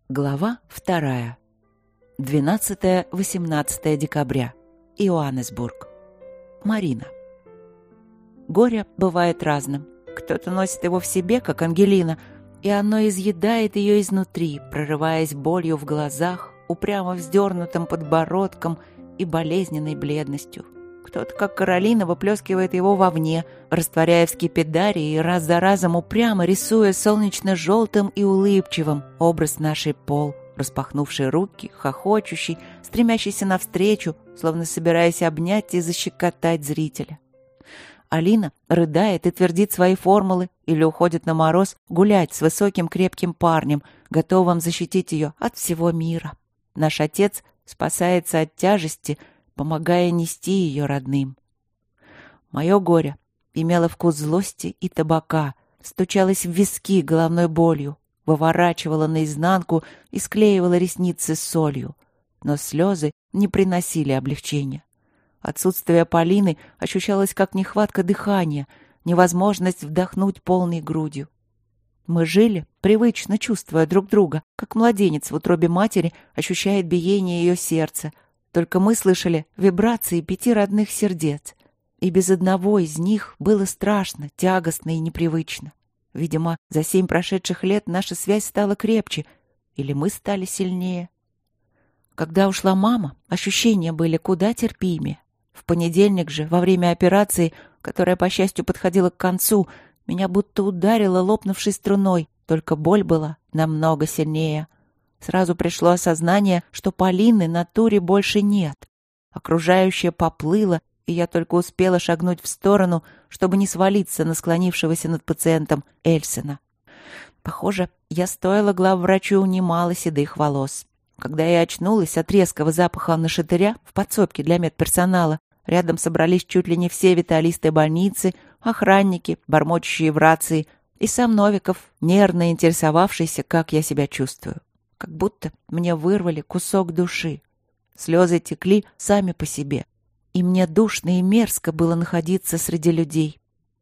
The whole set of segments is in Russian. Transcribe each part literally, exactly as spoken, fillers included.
Глава вторая. двенадцатое-восемнадцатое декабря. Иоаннесбург. Марина. Горе бывает разным. Кто-то носит его в себе, как Ангелина, и оно изъедает ее изнутри, прорываясь болью в глазах, упрямо вздернутым подбородком и болезненной бледностью. Кто-то, как Каролина, выплескивает его вовне, растворяя в скипидарии и раз за разом упрямо рисуя солнечно-желтым и улыбчивым образ нашей Пол, распахнувшей руки, хохочущий, стремящийся навстречу, словно собираясь обнять и защекотать зрителя. Алина рыдает и твердит свои формулы или уходит на мороз гулять с высоким крепким парнем, готовым защитить ее от всего мира. Наш отец спасается от тяжести, помогая нести ее родным. Мое горе имело вкус злости и табака, стучалось в виски головной болью, выворачивало наизнанку и склеивало ресницы с солью. Но слезы не приносили облегчения. Отсутствие Полины ощущалось как нехватка дыхания, невозможность вдохнуть полной грудью. Мы жили, привычно чувствуя друг друга, как младенец в утробе матери ощущает биение ее сердца. Только мы слышали вибрации пяти родных сердец, и без одного из них было страшно, тягостно и непривычно. Видимо, за семь прошедших лет наша связь стала крепче, или мы стали сильнее. Когда ушла мама, ощущения были куда терпимее. В понедельник же, во время операции, которая, по счастью, подходила к концу, меня будто ударило лопнувшей струной, только боль была намного сильнее. Сразу пришло осознание, что Полины на туре больше нет. Окружающее поплыло, и я только успела шагнуть в сторону, чтобы не свалиться на склонившегося над пациентом Эльсена. Похоже, я стоила главврачу немало седых волос. Когда я очнулась от резкого запаха нашатыря в подсобке для медперсонала, рядом собрались чуть ли не все виталисты больницы, охранники, бормочущие в рации, и сам Новиков, нервно интересовавшийся, как я себя чувствую. Как будто мне вырвали кусок души. Слезы текли сами по себе. И мне душно и мерзко было находиться среди людей.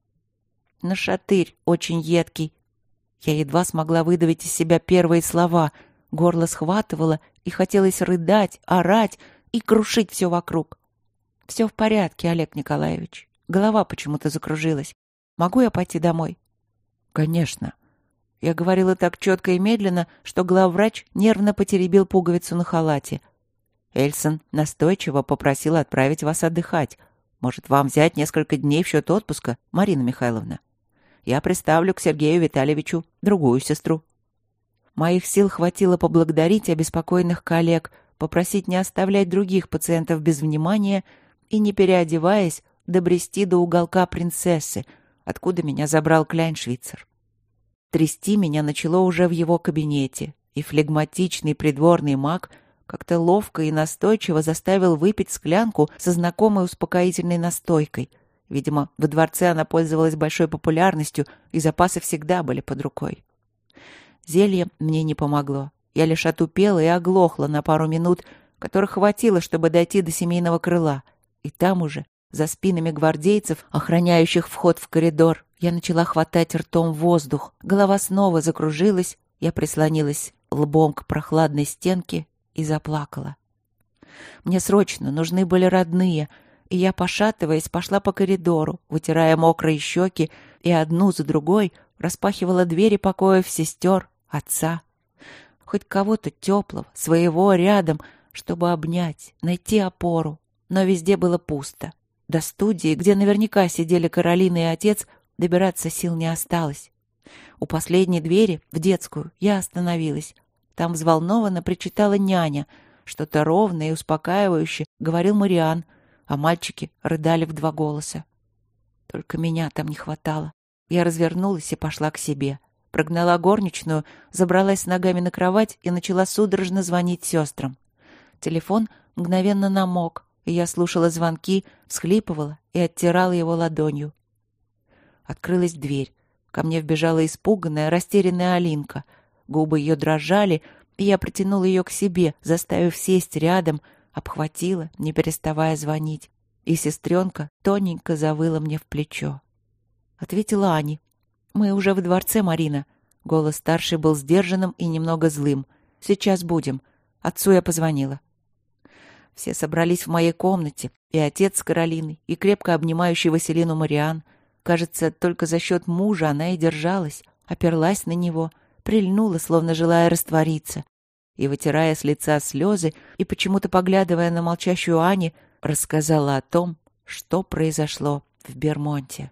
Нашатырь очень едкий. Я едва смогла выдавить из себя первые слова. Горло схватывало, и хотелось рыдать, орать и крушить все вокруг. Все в порядке, Олег Николаевич. Голова почему-то закружилась. Могу я пойти домой? Конечно. Я говорила так четко и медленно, что главврач нервно потеребил пуговицу на халате. Эльсен настойчиво попросил отправить вас отдыхать. Может, вам взять несколько дней в счет отпуска, Марина Михайловна? Я приставлю к Сергею Витальевичу другую сестру. Моих сил хватило поблагодарить обеспокоенных коллег, попросить не оставлять других пациентов без внимания и, не переодеваясь, добрести до уголка принцессы, откуда меня забрал Кляйншвицер. Трясти меня начало уже в его кабинете, и флегматичный придворный маг как-то ловко и настойчиво заставил выпить склянку со знакомой успокоительной настойкой. Видимо, во дворце она пользовалась большой популярностью, и запасы всегда были под рукой. Зелье мне не помогло. Я лишь отупела и оглохла на пару минут, которых хватило, чтобы дойти до семейного крыла. И там уже, за спинами гвардейцев, охраняющих вход в коридор, я начала хватать ртом воздух. Голова снова закружилась, я прислонилась лбом к прохладной стенке и заплакала. Мне срочно нужны были родные, и я, пошатываясь, пошла по коридору, вытирая мокрые щеки, и одну за другой распахивала двери покоев сестер, отца. Хоть кого-то теплого, своего рядом, чтобы обнять, найти опору. Но везде было пусто. До студии, где наверняка сидели Каролина и отец, добираться сил не осталось. У последней двери, в детскую, я остановилась. Там взволнованно причитала няня. Что-то ровное и успокаивающее говорил Мариан, а мальчики рыдали в два голоса. Только меня там не хватало. Я развернулась и пошла к себе. Прогнала горничную, забралась ногами на кровать и начала судорожно звонить сестрам. Телефон мгновенно намок, и я слушала звонки, всхлипывала и оттирала его ладонью. Открылась дверь. Ко мне вбежала испуганная, растерянная Алинка. Губы ее дрожали, и я притянула ее к себе, заставив сесть рядом, обхватила, не переставая звонить. И сестренка тоненько завыла мне в плечо. Ответила Аня. «Мы уже в дворце, Марина». Голос старшей был сдержанным и немного злым. Сейчас будем. Отцу я позвонила». Все собрались в моей комнате, и отец с Каролиной, и крепко обнимающий Василину Мариан. Кажется, только за счет мужа она и держалась, оперлась на него, прильнула, словно желая раствориться. И, вытирая с лица слезы и почему-то поглядывая на молчащую Ани, рассказала о том, что произошло в Бермонте.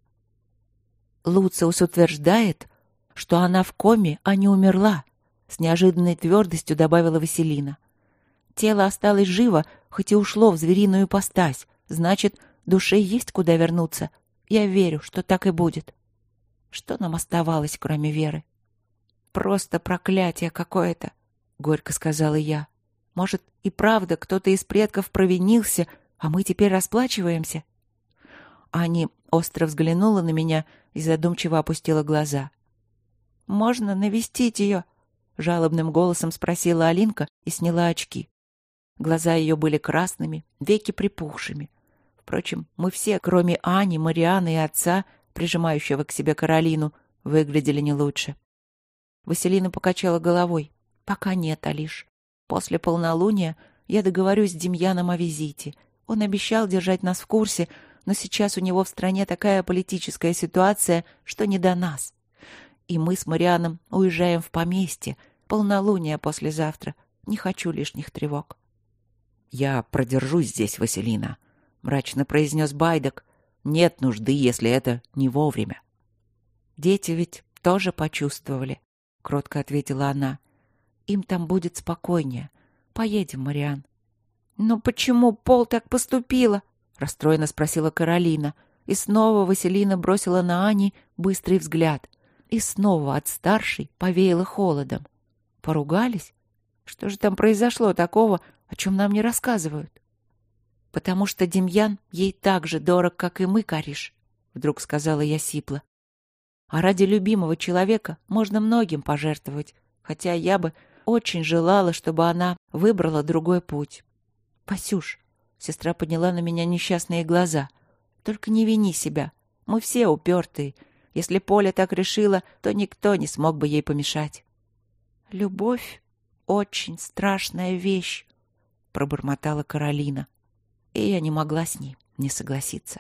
«Луциус утверждает, что она в коме, а не умерла», — с неожиданной твердостью добавила Василина. «Тело осталось живо, хоть и ушло в звериную ипостась. Значит, душе есть куда вернуться. Я верю, что так и будет. Что нам оставалось, кроме веры?» «Просто проклятие какое-то», — горько сказала я. «Может, и правда кто-то из предков провинился, а мы теперь расплачиваемся?» Ани остро взглянула на меня и задумчиво опустила глаза. «Можно навестить ее?» — жалобным голосом спросила Алинка и сняла очки. Глаза ее были красными, веки припухшими. Впрочем, мы все, кроме Ани, Марианы и отца, прижимающего к себе Каролину, выглядели не лучше. Василина покачала головой. «Пока нет, Алиш. После полнолуния я договорюсь с Демьяном о визите. Он обещал держать нас в курсе, но сейчас у него в стране такая политическая ситуация, что не до нас. И мы с Марианом уезжаем в поместье. Полнолуние послезавтра. Не хочу лишних тревог». «Я продержусь здесь, Василина», — мрачно произнес Байдак. «Нет нужды, если это не вовремя». «Дети ведь тоже почувствовали», — кротко ответила она. «Им там будет спокойнее. Поедем, Мариан». «Но почему Пол так поступила?» — расстроенно спросила Каролина. И снова Василина бросила на Ани быстрый взгляд. И снова от старшей повеяло холодом. «Поругались? Что же там произошло такого, о чем нам не рассказывают?» «Потому что Демьян ей так же дорог, как и мы, Кариш», — вдруг сказала я сипло. «А ради любимого человека можно многим пожертвовать, хотя я бы очень желала, чтобы она выбрала другой путь». «Васюш», — сестра подняла на меня несчастные глаза, — «только не вини себя. Мы все упертые. Если Поля так решила, то никто не смог бы ей помешать». «Любовь — очень страшная вещь», — пробормотала Каролина. И я не могла с ней не согласиться.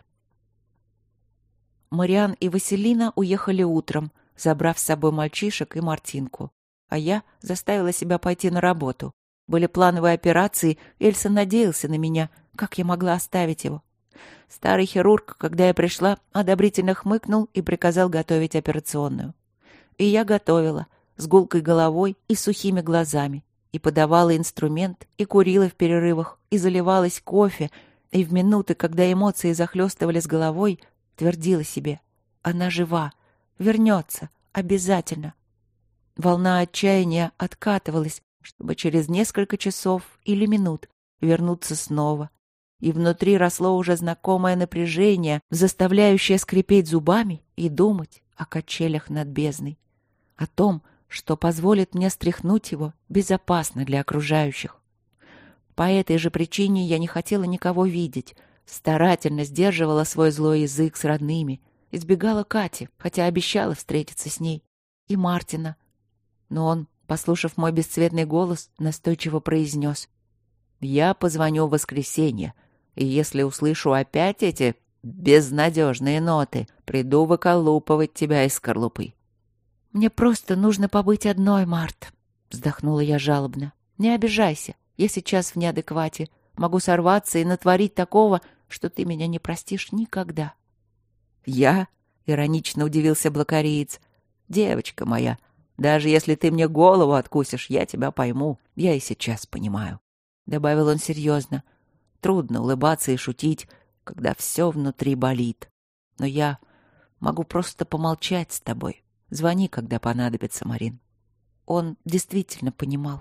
Мариан и Василина уехали утром, забрав с собой мальчишек и Мартинку. А я заставила себя пойти на работу. Были плановые операции, Эльса надеялся на меня. Как я могла оставить его? Старый хирург, когда я пришла, одобрительно хмыкнул и приказал готовить операционную. И я готовила, с гулкой головой и сухими глазами. И подавала инструмент, и курила в перерывах, и заливалась кофе, и в минуты, когда эмоции захлестывали с головой, твердила себе: она жива, вернется, обязательно. Волна отчаяния откатывалась, чтобы через несколько часов или минут вернуться снова. И внутри росло уже знакомое напряжение, заставляющее скрипеть зубами и думать о качелях над бездной. О том, что позволит мне стряхнуть его безопасно для окружающих. По этой же причине я не хотела никого видеть, старательно сдерживала свой злой язык с родными, избегала Кати, хотя обещала встретиться с ней, и Мартина. Но он, послушав мой бесцветный голос, настойчиво произнес: «Я позвоню в воскресенье, и если услышу опять эти безнадежные ноты, приду выколупывать тебя из скорлупы». «Мне просто нужно побыть одной, Март», — вздохнула я жалобно. «Не обижайся, я сейчас в неадеквате. Могу сорваться и натворить такого, что ты меня не простишь никогда». «Я?» — иронично удивился блокариец. «Девочка моя, даже если ты мне голову откусишь, я тебя пойму. Я и сейчас понимаю», — добавил он серьезно. «Трудно улыбаться и шутить, когда все внутри болит. Но я могу просто помолчать с тобой. Звони, когда понадобится, Марин». Он действительно понимал.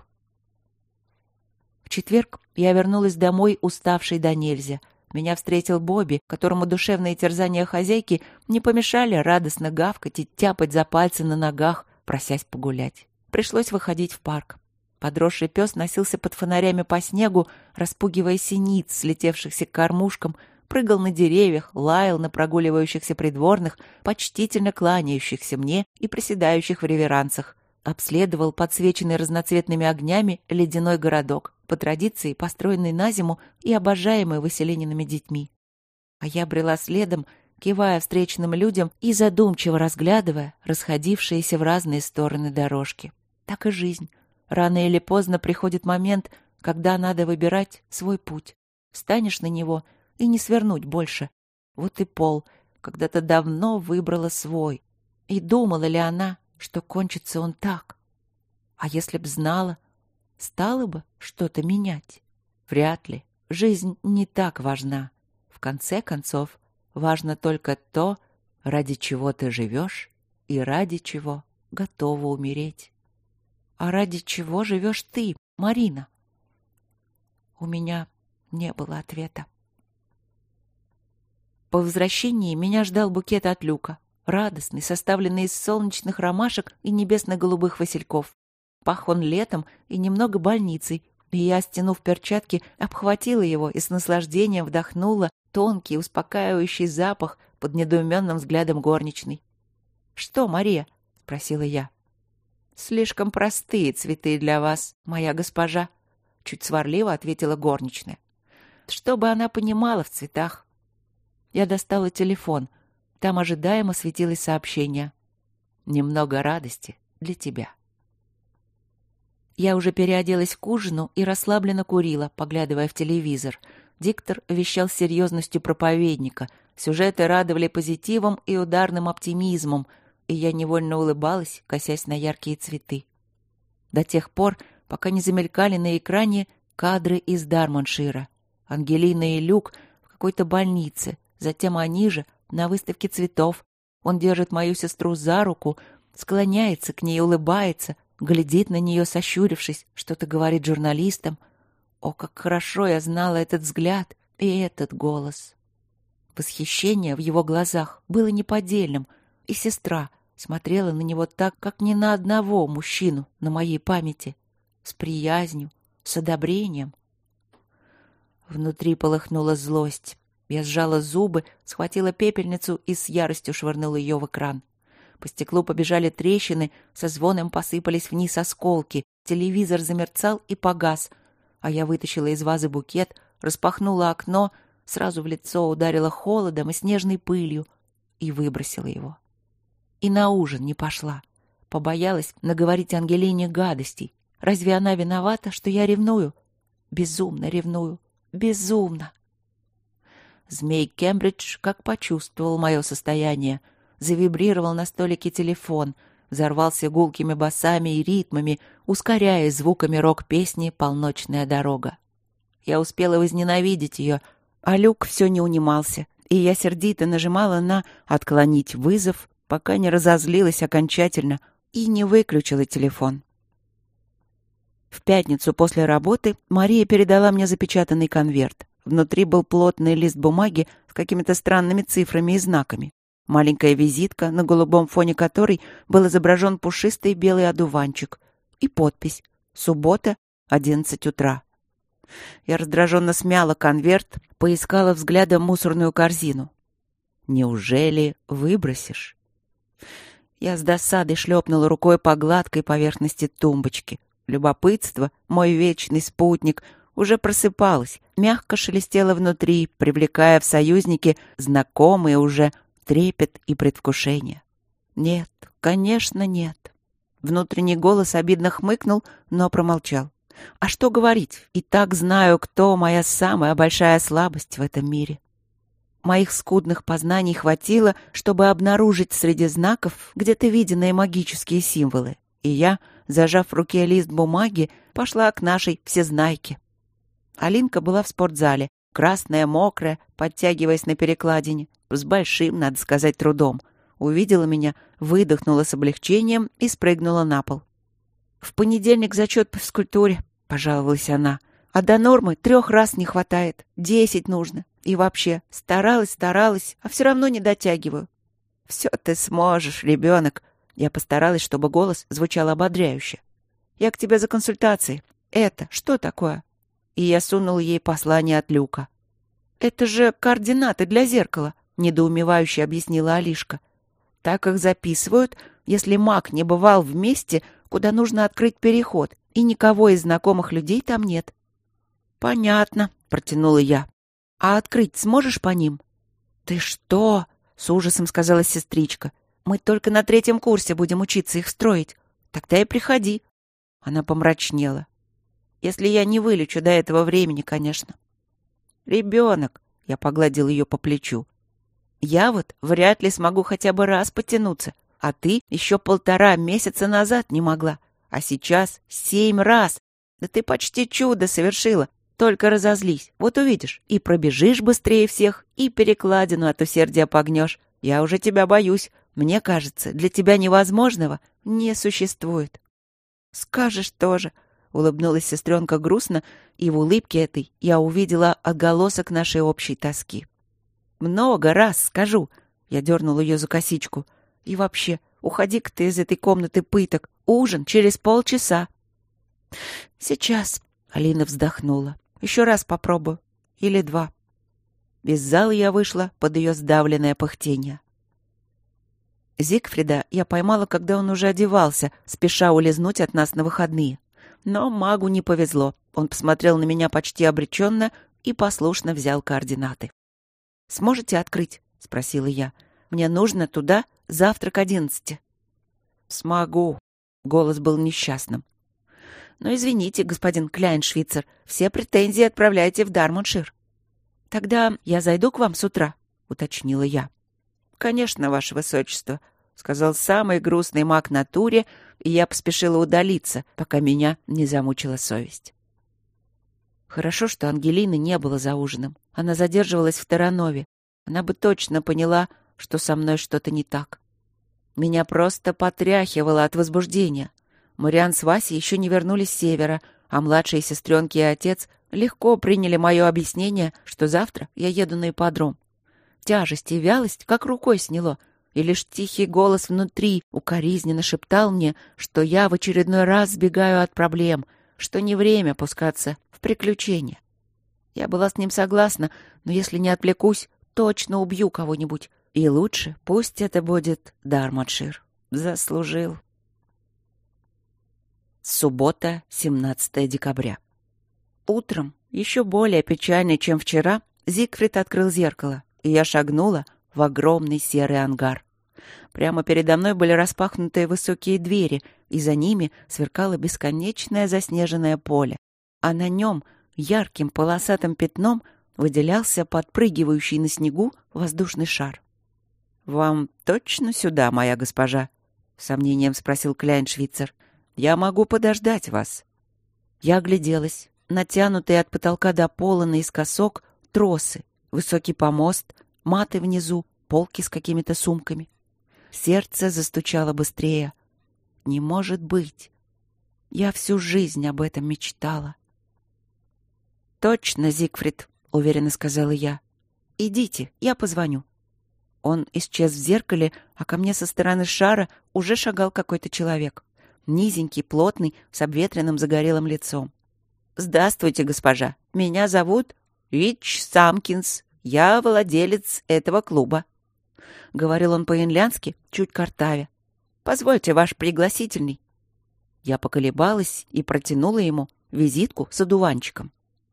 В четверг я вернулась домой, уставшей до нельзя. Меня встретил Бобби, которому душевные терзания хозяйки не помешали радостно гавкать и тяпать за пальцы на ногах, просясь погулять. Пришлось выходить в парк. Подросший пес носился под фонарями по снегу, распугивая синиц, слетевшихся к кормушкам, прыгал на деревьях, лаял на прогуливающихся придворных, почтительно кланяющихся мне и приседающих в реверансах. обследовал подсвеченный разноцветными огнями ледяной городок, по традиции построенный на зиму и обожаемый Василиниными детьми. А я брела следом, кивая встречным людям и задумчиво разглядывая расходившиеся в разные стороны дорожки. Так и жизнь. Рано или поздно приходит момент, когда надо выбирать свой путь. Встанешь на него и не свернуть больше. Вот и Пол когда-то давно выбрала свой. И думала ли она, что кончится он так? А если б знала, стала бы что-то менять? Вряд ли. Жизнь не так важна. В конце концов, важно только то, ради чего ты живешь и ради чего готова умереть. А ради чего живешь ты, Марина? У меня не было ответа. По возвращении меня ждал букет от Люка, радостный, составленный из солнечных ромашек и небесно-голубых васильков. Пах он летом и немного больницей, и я, стянув перчатки, обхватила его и с наслаждением вдохнула тонкий, успокаивающий запах под недоуменным взглядом горничной. «Что, Мария?» — спросила я. «Слишком простые цветы для вас, моя госпожа», — чуть сварливо ответила горничная. «Чтобы она понимала в цветах». Я достала телефон. Там ожидаемо светилось сообщение. «Немного радости для тебя». Я уже переоделась к ужину и расслабленно курила, поглядывая в телевизор. Диктор вещал с серьезностью проповедника. Сюжеты радовали позитивом и ударным оптимизмом, и я невольно улыбалась, косясь на яркие цветы. До тех пор, пока не замелькали на экране кадры из Дармоншира. Ангелина и Люк в какой-то больнице, затем они же на выставке цветов. Он держит мою сестру за руку, склоняется к ней, улыбается, глядит на нее, сощурившись, что-то говорит журналистам. О, как хорошо я знала этот взгляд и этот голос. Восхищение в его глазах было неподдельным, и сестра смотрела на него так, как ни на одного мужчину на моей памяти, с приязнью, с одобрением. Внутри полыхнула злость. Я сжала зубы, схватила пепельницу и с яростью швырнула ее в экран. По стеклу побежали трещины, со звоном посыпались вниз осколки, телевизор замерцал и погас, а я вытащила из вазы букет, распахнула окно, сразу в лицо ударила холодом и снежной пылью и выбросила его. И на ужин не пошла. Побоялась наговорить Ангелине гадостей. Разве она виновата, что я ревную? Безумно ревную. Безумно. Змей Кембридж как почувствовал мое состояние. Завибрировал на столике телефон, взорвался гулкими басами и ритмами, ускоряя звуками рок-песни «Полночная дорога». Я успела возненавидеть ее, а Люк все не унимался, и я сердито нажимала на «отклонить вызов», пока не разозлилась окончательно и не выключила телефон. В пятницу после работы Мария передала мне запечатанный конверт. Внутри был плотный лист бумаги с какими-то странными цифрами и знаками. Маленькая визитка, на голубом фоне которой был изображен пушистый белый одуванчик. И подпись «Суббота, одиннадцать утра». Я раздраженно смяла конверт, поискала взглядом мусорную корзину. «Неужели выбросишь?» Я с досадой шлепнула рукой по гладкой поверхности тумбочки. Любопытство, мой вечный спутник, уже просыпалось, мягко шелестело внутри, привлекая в союзники знакомые уже трепет и предвкушение. Нет, конечно, нет. Внутренний голос обидно хмыкнул, но промолчал. А что говорить? И так знаю, кто моя самая большая слабость в этом мире. Моих скудных познаний хватило, чтобы обнаружить среди знаков где-то виденные магические символы. И я, зажав в руке лист бумаги, пошла к нашей всезнайке. Алинка была в спортзале, красная, мокрая, подтягиваясь на перекладине, с большим, надо сказать, трудом. Увидела меня, выдохнула с облегчением и спрыгнула на пол. «В понедельник зачет по физкультуре», — пожаловалась она. «А до нормы трех раз не хватает, десять нужно. И вообще, старалась, старалась, а все равно не дотягиваю». «Все ты сможешь, ребенок». Я постаралась, чтобы голос звучал ободряюще. «Я к тебе за консультацией. Это что такое?» И я сунула ей послание от Люка. «Это же координаты для зеркала», — недоумевающе объяснила Алишка. «Так их записывают, если маг не бывал в месте, куда нужно открыть переход, и никого из знакомых людей там нет». «Понятно», — протянула я. «А открыть сможешь по ним?» «Ты что?» — с ужасом сказала сестричка. «Мы только на третьем курсе будем учиться их строить. Тогда и приходи». Она помрачнела. «Если я не вылечу до этого времени, конечно». «Ребенок», — я погладил ее по плечу. «Я вот вряд ли смогу хотя бы раз потянуться, а ты еще полтора месяца назад не могла, а сейчас семь раз. Да ты почти чудо совершила. Только разозлись, вот увидишь, и пробежишь быстрее всех, и перекладину от усердия погнешь. Я уже тебя боюсь. Мне кажется, для тебя невозможного не существует». «Скажешь тоже», — улыбнулась сестренка грустно, и в улыбке этой я увидела отголосок нашей общей тоски. «Много раз скажу», — я дернула ее за косичку. «И вообще, уходи-ка ты из этой комнаты пыток. Ужин через полчаса». «Сейчас», — Алина вздохнула. «Еще раз попробую. Или два». Из зала я вышла под ее сдавленное пыхтение. Зигфрида я поймала, когда он уже одевался, спеша улизнуть от нас на выходные. Но магу не повезло. Он посмотрел на меня почти обреченно и послушно взял координаты. «Сможете открыть?» — спросила я. «Мне нужно туда завтра к одиннадцати». «Смогу». Голос был несчастным. «Но извините, господин Кляйншвицер, все претензии отправляйте в Дармуншир». «Тогда я зайду к вам с утра», — уточнила я. «Конечно, ваше высочество», — сказал самый грустный маг на туре, и я поспешила удалиться, пока меня не замучила совесть. Хорошо, что Ангелины не было за ужином. Она задерживалась в Таранове. Она бы точно поняла, что со мной что-то не так. Меня просто потряхивало от возбуждения. Мариан с Васей еще не вернулись с севера, а младшие сестренки и отец легко приняли мое объяснение, что завтра я еду на ипподром. Тяжесть и вялость как рукой сняло, и лишь тихий голос внутри укоризненно шептал мне, что я в очередной раз сбегаю от проблем, что не время пускаться в приключения. Я была с ним согласна, но если не отвлекусь, точно убью кого-нибудь. И лучше пусть это будет Дармуншир. Заслужил. Суббота, семнадцатое декабря. Утром, еще более печальный, чем вчера, Зигфрид открыл зеркало, и я шагнула в огромный серый ангар. Прямо передо мной были распахнутые высокие двери, и за ними сверкало бесконечное заснеженное поле, а на нем ярким полосатым пятном выделялся подпрыгивающий на снегу воздушный шар. «Вам точно сюда, моя госпожа?» — с сомнением спросил Кляйншвицер. «Я могу подождать вас». Я огляделась. Натянутые от потолка до пола наискосок тросы, высокий помост, маты внизу, полки с какими-то сумками. Сердце застучало быстрее. Не может быть. Я всю жизнь об этом мечтала. «Точно, Зигфрид», — уверенно сказала я. «Идите, я позвоню». Он исчез в зеркале, а ко мне со стороны шара уже шагал какой-то человек. Низенький, плотный, с обветренным загорелым лицом. «Здравствуйте, госпожа. Меня зовут Вич Самкинс. Я владелец этого клуба», — говорил он по-инлянски, чуть картавя. «Позвольте ваш пригласительный». Я поколебалась и протянула ему визитку с одуванчиком.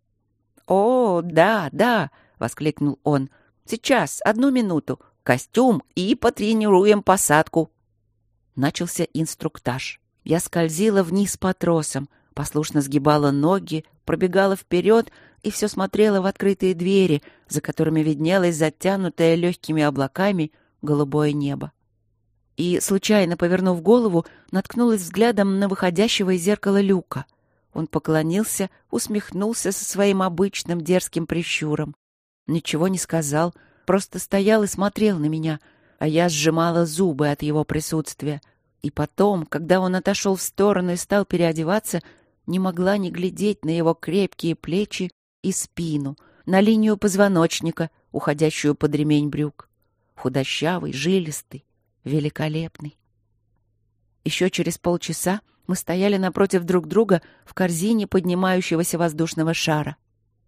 «О, да, да», — воскликнул он. «Сейчас, одну минуту. Костюм и потренируем посадку». Начался инструктаж. Я скользила вниз по тросам, послушно сгибала ноги, пробегала вперед и все смотрела в открытые двери, за которыми виднелось затянутое легкими облаками голубое небо. И, случайно повернув голову, наткнулась взглядом на выходящего из зеркала Люка. Он поклонился, усмехнулся со своим обычным дерзким прищуром. Ничего не сказал, просто стоял и смотрел на меня, а я сжимала зубы от его присутствия. И потом, когда он отошел в сторону и стал переодеваться, не могла не глядеть на его крепкие плечи и спину, на линию позвоночника, уходящую под ремень брюк. Худощавый, жилистый, великолепный. Еще через полчаса мы стояли напротив друг друга в корзине поднимающегося воздушного шара.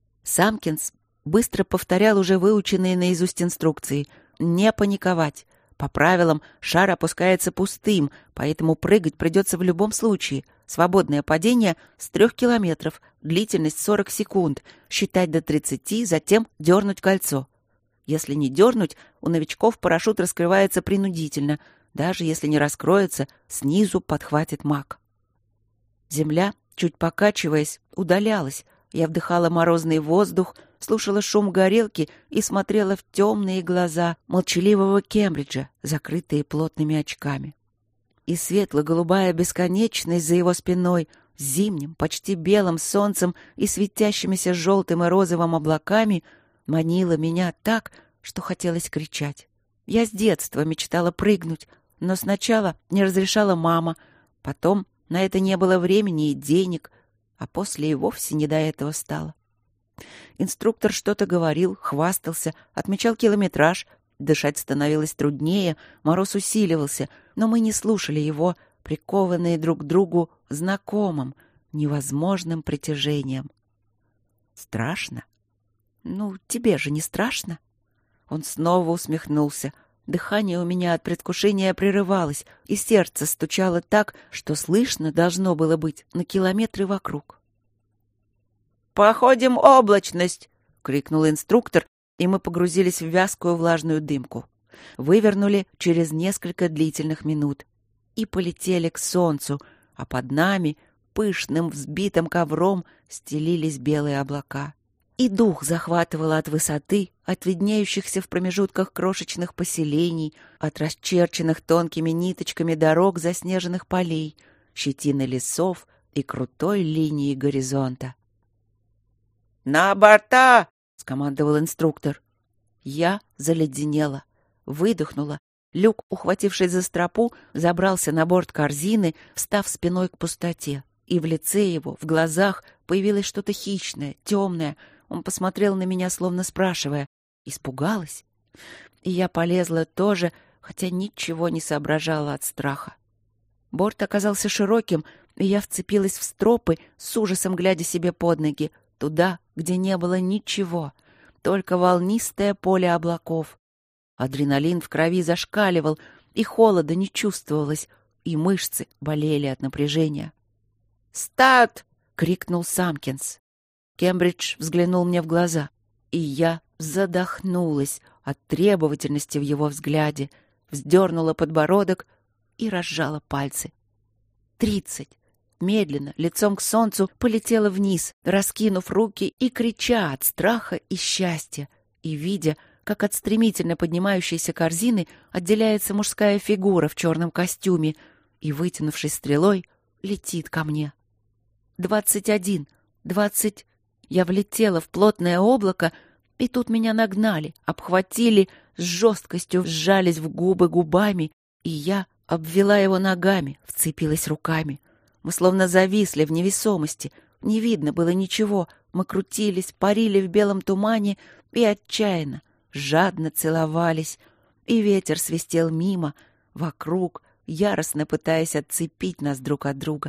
Самкинс быстро повторял уже выученные наизусть инструкции. Не паниковать, По правилам, шар опускается пустым, поэтому прыгать придется в любом случае. Свободное падение с трех километров, длительность сорок секунд, считать до тридцати, затем дернуть кольцо. Если не дернуть, у новичков парашют раскрывается принудительно. Даже если не раскроется, снизу подхватит маг. Земля, чуть покачиваясь, удалялась. Я вдыхала морозный воздух, слушала шум горелки и смотрела в темные глаза молчаливого Кембриджа, закрытые плотными очками. И светло-голубая бесконечность за его спиной, с зимним, почти белым солнцем и светящимися желтым и розовым облаками, манила меня так, что хотелось кричать. Я с детства мечтала прыгнуть, но сначала не разрешала мама, потом на это не было времени и денег, а после и вовсе не до этого стало. Инструктор что-то говорил, хвастался, отмечал километраж. Дышать становилось труднее, мороз усиливался, но мы не слушали его, прикованные друг к другу знакомым, невозможным притяжением. Страшно? Ну, тебе же не страшно? Он снова усмехнулся. Дыхание у меня от предвкушения прерывалось, и сердце стучало так, что слышно должно было быть на километры вокруг. «Походим облачность!» — крикнул инструктор, и мы погрузились в вязкую влажную дымку. Вывернули через несколько длительных минут и полетели к солнцу, а под нами пышным взбитым ковром стелились белые облака. И дух захватывало от высоты, от виднеющихся в промежутках крошечных поселений, от расчерченных тонкими ниточками дорог заснеженных полей, щетины лесов и крутой линии горизонта. «На борта!» — скомандовал инструктор. Я заледенела, выдохнула. Люк, ухватившись за стропу, забрался на борт корзины, встав спиной к пустоте. И в лице его, в глазах появилось что-то хищное, темное. Он посмотрел на меня, словно спрашивая: «Испугалась?» И я полезла тоже, хотя ничего не соображала от страха. Борт оказался широким, и я вцепилась в стропы, с ужасом глядя себе под ноги, туда, где не было ничего, только волнистое поле облаков. Адреналин в крови зашкаливал, и холода не чувствовалось, и мышцы болели от напряжения. «Старт!» — крикнул Самкинс. Кембридж взглянул мне в глаза, и я задохнулась от требовательности в его взгляде, вздернула подбородок и разжала пальцы. Тридцать. Медленно, лицом к солнцу, полетела вниз, раскинув руки и крича от страха и счастья, и видя, как от стремительно поднимающейся корзины отделяется мужская фигура в черном костюме и, вытянувшись стрелой, летит ко мне. Двадцать один, двадцать... Я влетела в плотное облако, и тут меня нагнали, обхватили, с жесткостью сжались в губы губами, и я обвела его ногами, вцепилась руками. Мы словно зависли в невесомости, не видно было ничего, мы крутились, парили в белом тумане и отчаянно, жадно целовались, и ветер свистел мимо, вокруг, яростно пытаясь отцепить нас друг от друга.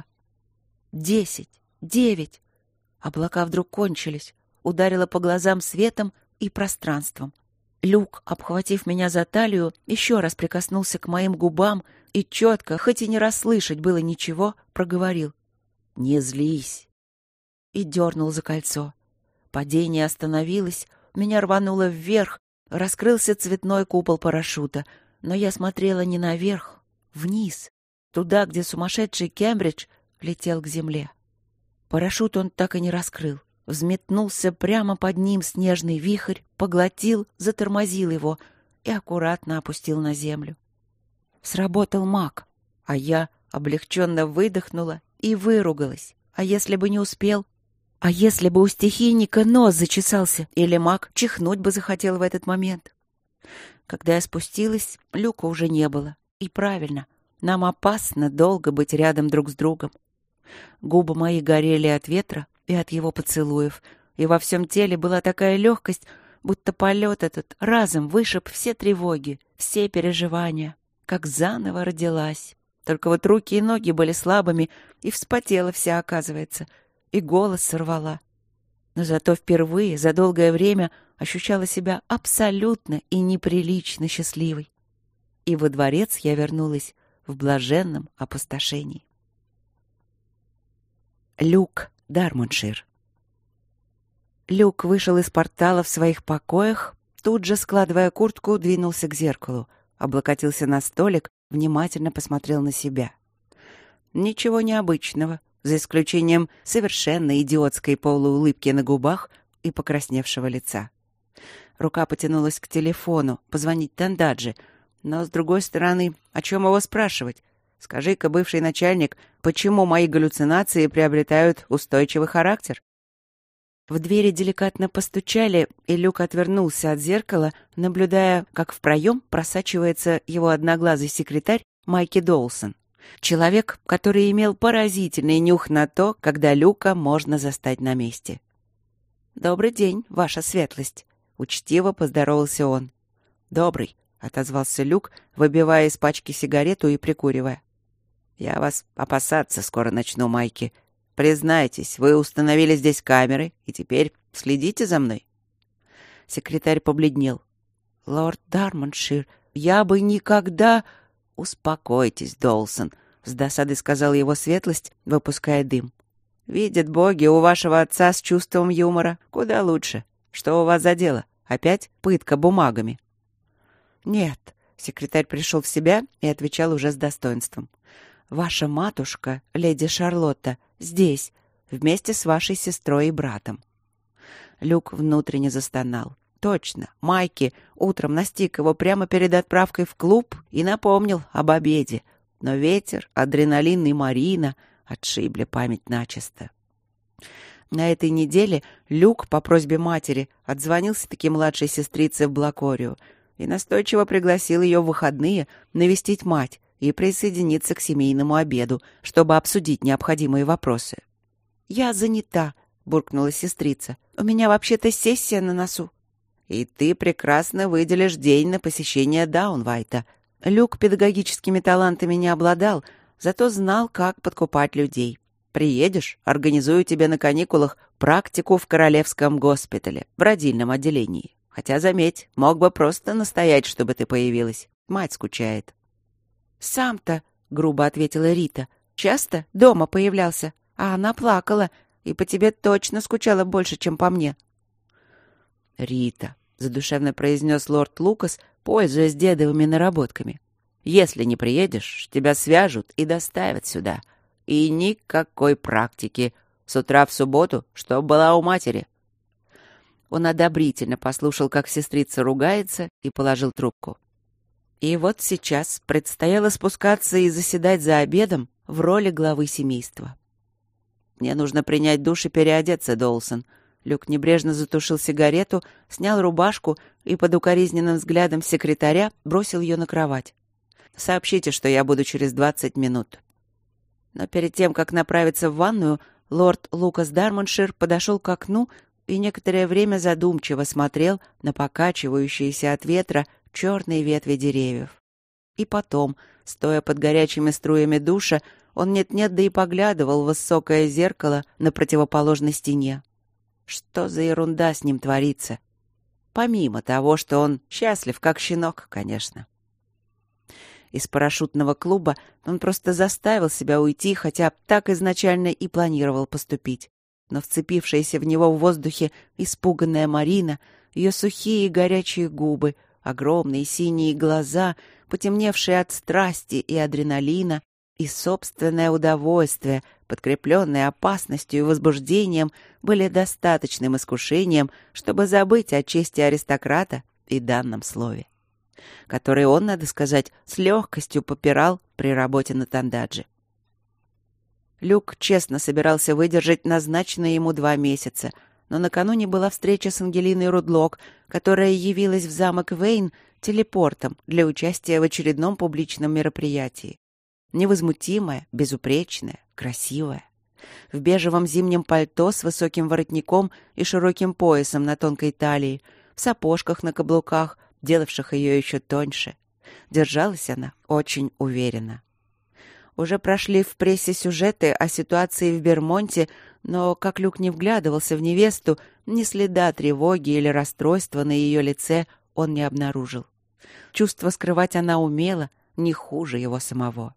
Десять, девять. Облака вдруг кончились, ударило по глазам светом и пространством. Люк, обхватив меня за талию, еще раз прикоснулся к моим губам и четко, хоть и не расслышать было ничего, проговорил: «Не злись!» и дернул за кольцо. Падение остановилось, меня рвануло вверх, раскрылся цветной купол парашюта, но я смотрела не наверх, вниз, туда, где сумасшедший Кембридж летел к земле. Парашют он так и не раскрыл. Взметнулся прямо под ним снежный вихрь, поглотил, затормозил его и аккуратно опустил на землю. Сработал маг, а я облегченно выдохнула и выругалась. А если бы не успел? А если бы у стихийника нос зачесался, или маг чихнуть бы захотел в этот момент? Когда я спустилась, люка уже не было. И правильно, нам опасно долго быть рядом друг с другом. Губы мои горели от ветра и от его поцелуев, и во всем теле была такая легкость, будто полет этот разом вышиб все тревоги, все переживания, как заново родилась. Только вот руки и ноги были слабыми, и вспотела вся, оказывается, и голос сорвала. Но зато впервые за долгое время ощущала себя абсолютно и неприлично счастливой. и во дворец я вернулась в блаженном опустошении. Люк Дармоншир. Люк вышел из портала в своих покоях, тут же, складывая куртку, двинулся к зеркалу, облокотился на столик, внимательно посмотрел на себя. Ничего необычного, за исключением совершенно идиотской полуулыбки на губах и покрасневшего лица. Рука потянулась к телефону, позвонить Тандаджи, но, с другой стороны, о чем его спрашивать? Скажи-ка, бывший начальник, почему мои галлюцинации приобретают устойчивый характер? В двери деликатно постучали, и Люк отвернулся от зеркала, наблюдая, как в проем просачивается его одноглазый секретарь Майки Доусон. Человек, который имел поразительный нюх на то, когда Люка можно застать на месте. «Добрый день, ваша светлость», — учтиво поздоровался он. «Добрый», — отозвался Люк, выбивая из пачки сигарету и прикуривая. «Я вас опасаться скоро начну, Майки. Признайтесь, вы установили здесь камеры, и теперь следите за мной». Секретарь побледнел. «Лорд Дармоншир, я бы никогда...» «Успокойтесь, Доусон», — с досадой сказал его светлость, выпуская дым. «Видят боги, у вашего отца с чувством юмора куда лучше. Что у вас за дело? Опять пытка бумагами?» «Нет», — секретарь пришел в себя и отвечал уже с достоинством. «Ваша матушка, леди Шарлотта, здесь, вместе с вашей сестрой и братом». Люк внутренне застонал. Точно, Майки утром настиг его прямо перед отправкой в клуб и напомнил об обеде. Но ветер, адреналин и Марина отшибли память начисто. На этой неделе Люк по просьбе матери отзвонился-таки младшей сестрице в Блакорию и настойчиво пригласил ее в выходные навестить мать и присоединиться к семейному обеду, чтобы обсудить необходимые вопросы. «Я занята», — буркнула сестрица. «У меня вообще-то сессия на носу». «И ты прекрасно выделишь день на посещение Даунвайта». Люк педагогическими талантами не обладал, зато знал, как подкупать людей. «Приедешь, организую тебе на каникулах практику в Королевском госпитале, в родильном отделении. Хотя, заметь, мог бы просто настоять, чтобы ты появилась. Мать скучает». «Сам-то», — грубо ответила Рита, — «часто дома появлялся, а она плакала, и по тебе точно скучала больше, чем по мне». «Рита», — задушевно произнес лорд Лукас, пользуясь дедовыми наработками, «если не приедешь, тебя свяжут и доставят сюда. И никакой практики. С утра в субботу, чтоб была у матери». Он одобрительно послушал, как сестрица ругается, и положил трубку. И вот сейчас предстояло спускаться и заседать за обедом в роли главы семейства. «Мне нужно принять душ и переодеться, Доусон». Люк небрежно затушил сигарету, снял рубашку и под укоризненным взглядом секретаря бросил ее на кровать. «Сообщите, что я буду через двадцать минут». Но перед тем, как направиться в ванную, лорд Лукас Дармоншир подошел к окну и некоторое время задумчиво смотрел на покачивающиеся от ветра черные ветви деревьев. И потом, стоя под горячими струями душа, он нет-нет да и поглядывал в высокое зеркало на противоположной стене. Что за ерунда с ним творится? Помимо того, что он счастлив, как щенок, конечно. Из парашютного клуба он просто заставил себя уйти, хотя так изначально и планировал поступить. Но вцепившаяся в него в воздухе испуганная Марина, ее сухие и горячие губы, огромные синие глаза, потемневшие от страсти и адреналина, и собственное удовольствие, подкрепленное опасностью и возбуждением, были достаточным искушением, чтобы забыть о чести аристократа и данном слове, который он, надо сказать, с легкостью попирал при работе на Тандаджи. Люк честно собирался выдержать назначенные ему два месяца, но накануне была встреча с Ангелиной Рудлок, которая явилась в замок Вейн телепортом для участия в очередном публичном мероприятии. Невозмутимая, безупречная, красивая. В бежевом зимнем пальто с высоким воротником и широким поясом на тонкой талии, в сапожках на каблуках, делавших ее еще тоньше. Держалась она очень уверенно. Уже прошли в прессе сюжеты о ситуации в Бермонте, но, как Люк не вглядывался в невесту, ни следа тревоги или расстройства на ее лице он не обнаружил. Чувство скрывать она умела, не хуже его самого.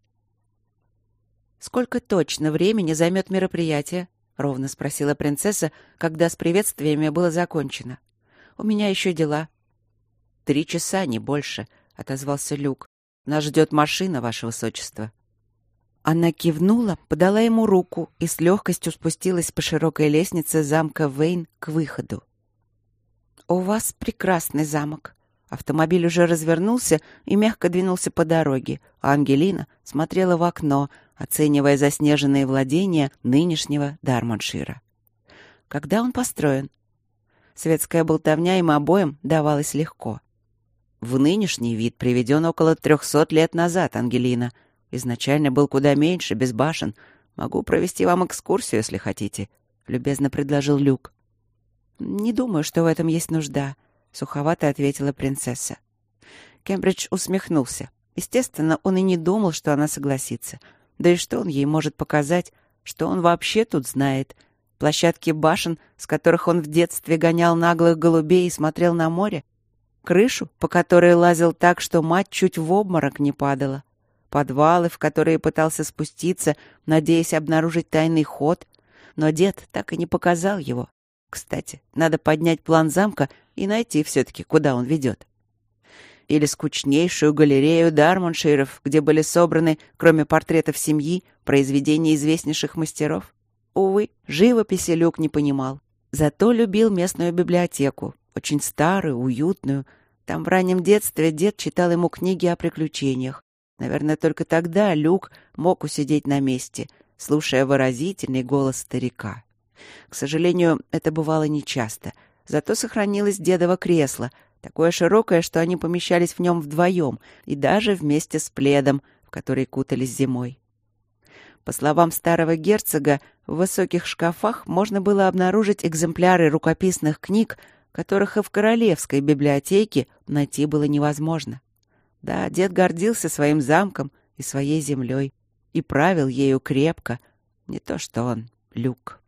«Сколько точно времени займет мероприятие?» — ровно спросила принцесса, когда с приветствиями было закончено. «У меня еще дела». «Три часа, не больше», — отозвался Люк. «Нас ждет машина, ваше высочество». Она кивнула, подала ему руку и с легкостью спустилась по широкой лестнице замка Вейн к выходу. «У вас прекрасный замок». Автомобиль уже развернулся и мягко двинулся по дороге, а Ангелина смотрела в окно, оценивая заснеженные владения нынешнего Дармоншира. Когда он построен? Светская болтовня им обоим давалась легко. В нынешний вид приведен около трехсот лет назад, Ангелина. Изначально был куда меньше, без башен. Могу провести вам экскурсию, если хотите, — любезно предложил Люк. «Не думаю, что в этом есть нужда», — суховато ответила принцесса. Кембридж усмехнулся. Естественно, он и не думал, что она согласится. Да и что он ей может показать, что он вообще тут знает? Площадки башен, с которых он в детстве гонял наглых голубей и смотрел на море? Крышу, по которой лазил так, что мать чуть в обморок не падала? Подвалы, в которые пытался спуститься, надеясь обнаружить тайный ход? Но дед так и не показал его. Кстати, надо поднять план замка и найти все-таки, куда он ведет. Или скучнейшую галерею Дармонширов, где были собраны, кроме портретов семьи, произведения известнейших мастеров. Увы, живописи Люк не понимал. Зато любил местную библиотеку, очень старую, уютную. Там в раннем детстве дед читал ему книги о приключениях. Наверное, только тогда Люк мог усидеть на месте, слушая выразительный голос старика. К сожалению, это бывало нечасто. Зато сохранилось дедово кресло, такое широкое, что они помещались в нем вдвоем и даже вместе с пледом, в который кутались зимой. По словам старого герцога, в высоких шкафах можно было обнаружить экземпляры рукописных книг, которых и в королевской библиотеке найти было невозможно. Да, дед гордился своим замком и своей землей и правил ею крепко, не то что он, Люк.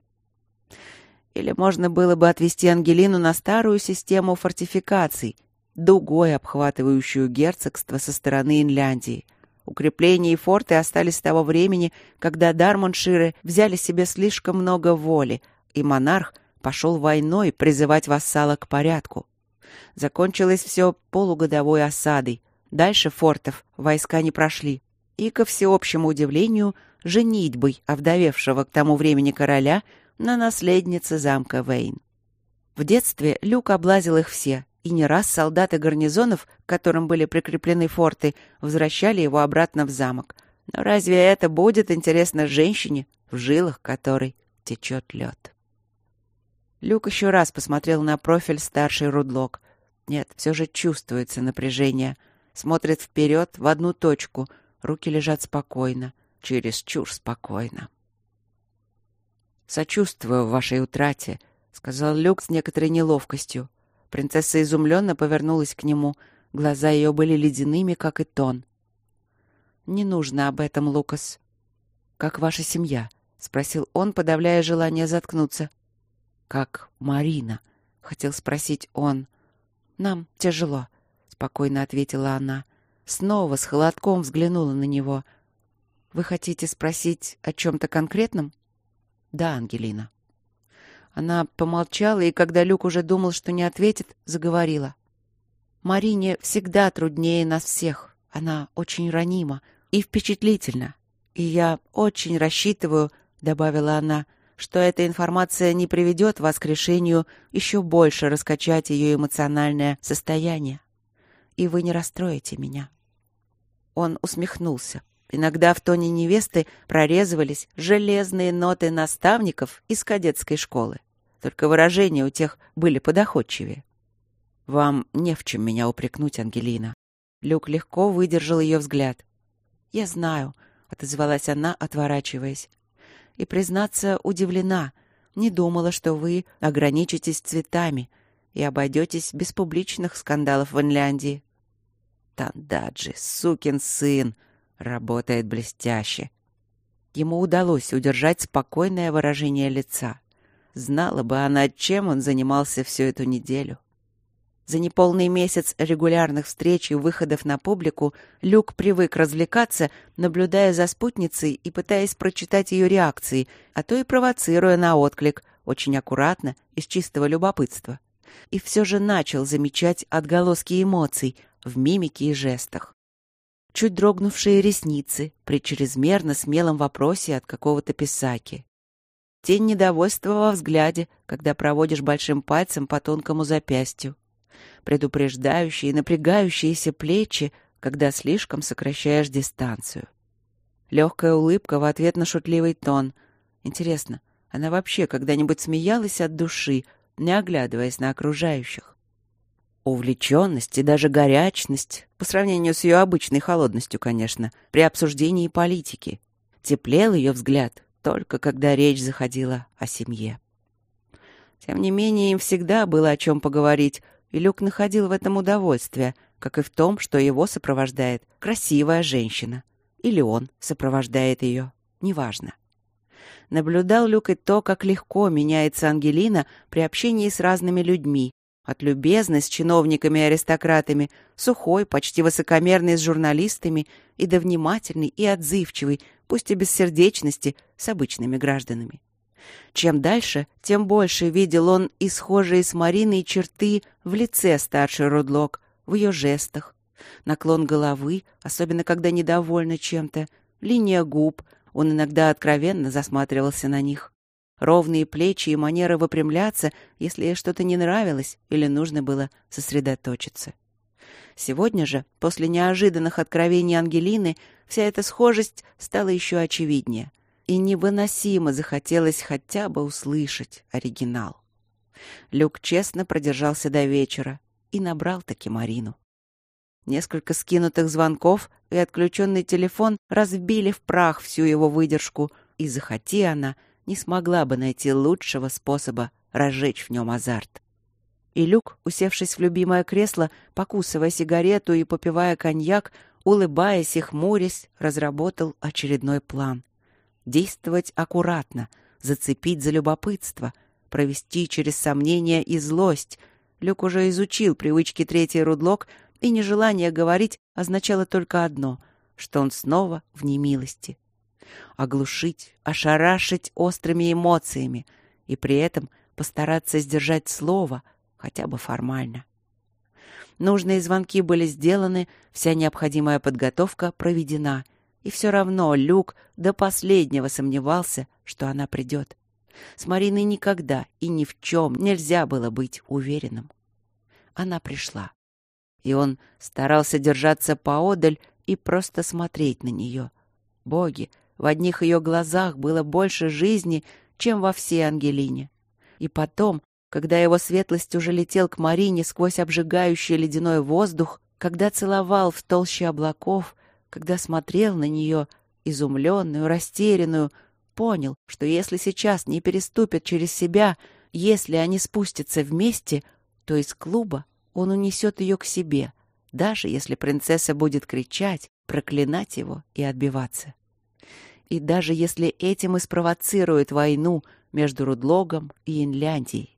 Или можно было бы отвести Ангелину на старую систему фортификаций, дугой обхватывающую герцогство со стороны Инляндии. Укрепления и форты остались с того времени, когда Дармонширы взяли себе слишком много воли, и монарх пошел войной призывать вассала к порядку. Закончилось все полугодовой осадой. Дальше фортов войска не прошли. И, ко всеобщему удивлению, женитьбой овдовевшего к тому времени короля на наследнице замка Вейн. В детстве Люк облазил их все, и не раз солдаты гарнизонов, к которым были прикреплены форты, возвращали его обратно в замок. Но разве это будет интересно женщине, в жилах которой течет лед? Люк еще раз посмотрел на профиль старшей Рудлок. Нет, все же чувствуется напряжение. Смотрит вперед в одну точку. Руки лежат спокойно, чересчур спокойно. «Сочувствую вашей утрате», — сказал Люк с некоторой неловкостью. Принцесса изумленно повернулась к нему. Глаза ее были ледяными, как и тон. «Не нужно об этом, Лукас». «Как ваша семья?» — спросил он, подавляя желание заткнуться. «Как Марина?» — хотел спросить он. «Нам тяжело», — спокойно ответила она. Снова с холодком взглянула на него. «Вы хотите спросить о чем-то конкретном?» «Да, Ангелина». Она помолчала, и когда Люк уже думал, что не ответит, заговорила. «Марине всегда труднее нас всех. Она очень ранима и впечатлительна. И я очень рассчитываю, — добавила она, — что эта информация не приведет вас к решению еще больше раскачать ее эмоциональное состояние. И вы не расстроите меня». Он усмехнулся. Иногда в тоне невесты прорезывались железные ноты наставников из кадетской школы. Только выражения у тех были подоходчивее. «Вам не в чем меня упрекнуть, Ангелина». Люк легко выдержал ее взгляд. «Я знаю», — отозвалась она, отворачиваясь. «И, признаться, удивлена. Не думала, что вы ограничитесь цветами и обойдетесь без публичных скандалов в Инляндии». «Тандаджи, сукин сын!» Работает блестяще. Ему удалось удержать спокойное выражение лица. Знала бы она, чем он занимался всю эту неделю. За неполный месяц регулярных встреч и выходов на публику Люк привык развлекаться, наблюдая за спутницей и пытаясь прочитать ее реакции, а то и провоцируя на отклик, очень аккуратно, из чистого любопытства. И все же начал замечать отголоски эмоций в мимике и жестах. Чуть дрогнувшие ресницы при чрезмерно смелом вопросе от какого-то писаки. Тень недовольства во взгляде, когда проводишь большим пальцем по тонкому запястью. Предупреждающие и напрягающиеся плечи, когда слишком сокращаешь дистанцию. Легкая улыбка в ответ на шутливый тон. Интересно, она вообще когда-нибудь смеялась от души, не оглядываясь на окружающих? Увлеченность и даже горячность, по сравнению с ее обычной холодностью, конечно, при обсуждении политики. Теплел ее взгляд, только когда речь заходила о семье. Тем не менее, им всегда было о чем поговорить, и Люк находил в этом удовольствие, как и в том, что его сопровождает красивая женщина. Или он сопровождает ее, неважно. Наблюдал Люк и то, как легко меняется Ангелина при общении с разными людьми, от любезной с чиновниками и аристократами, сухой, почти высокомерной с журналистами, и до внимательной и отзывчивой, пусть и без сердечности, с обычными гражданами. Чем дальше, тем больше видел он и схожие с Мариной черты в лице старшей Рудлок, в ее жестах. Наклон головы, особенно когда недовольна чем-то, линия губ, он иногда откровенно засматривался на них. Ровные плечи и манера выпрямляться, если ей что-то не нравилось или нужно было сосредоточиться. Сегодня же, после неожиданных откровений Ангелины, вся эта схожесть стала еще очевиднее. И невыносимо захотелось хотя бы услышать оригинал. Люк честно продержался до вечера и набрал-таки Марину. Несколько скинутых звонков и отключенный телефон разбили в прах всю его выдержку, и, захоти она, не смогла бы найти лучшего способа разжечь в нем азарт. И Люк, усевшись в любимое кресло, покусывая сигарету и попивая коньяк, улыбаясь и хмурясь, разработал очередной план. Действовать аккуратно, зацепить за любопытство, провести через сомнения и злость. Люк уже изучил привычки третьей Рудлок, и нежелание говорить означало только одно — что он снова в немилости. Оглушить, ошарашить острыми эмоциями и при этом постараться сдержать слово, хотя бы формально. Нужные звонки были сделаны, вся необходимая подготовка проведена, и все равно Люк до последнего сомневался, что она придет. С Мариной никогда и ни в чем нельзя было быть уверенным. Она пришла. И он старался держаться поодаль и просто смотреть на нее. Боги, в одних ее глазах было больше жизни, чем во всей Ангелине. И потом, когда его светлость уже летел к Марине сквозь обжигающий ледяной воздух, когда целовал в толще облаков, когда смотрел на нее, изумленную, растерянную, понял, что если сейчас не переступят через себя, если они спустятся вместе, то из клуба он унесет ее к себе, даже если принцесса будет кричать, проклинать его и отбиваться. И даже если этим и спровоцирует войну между Рудлогом и Инляндией.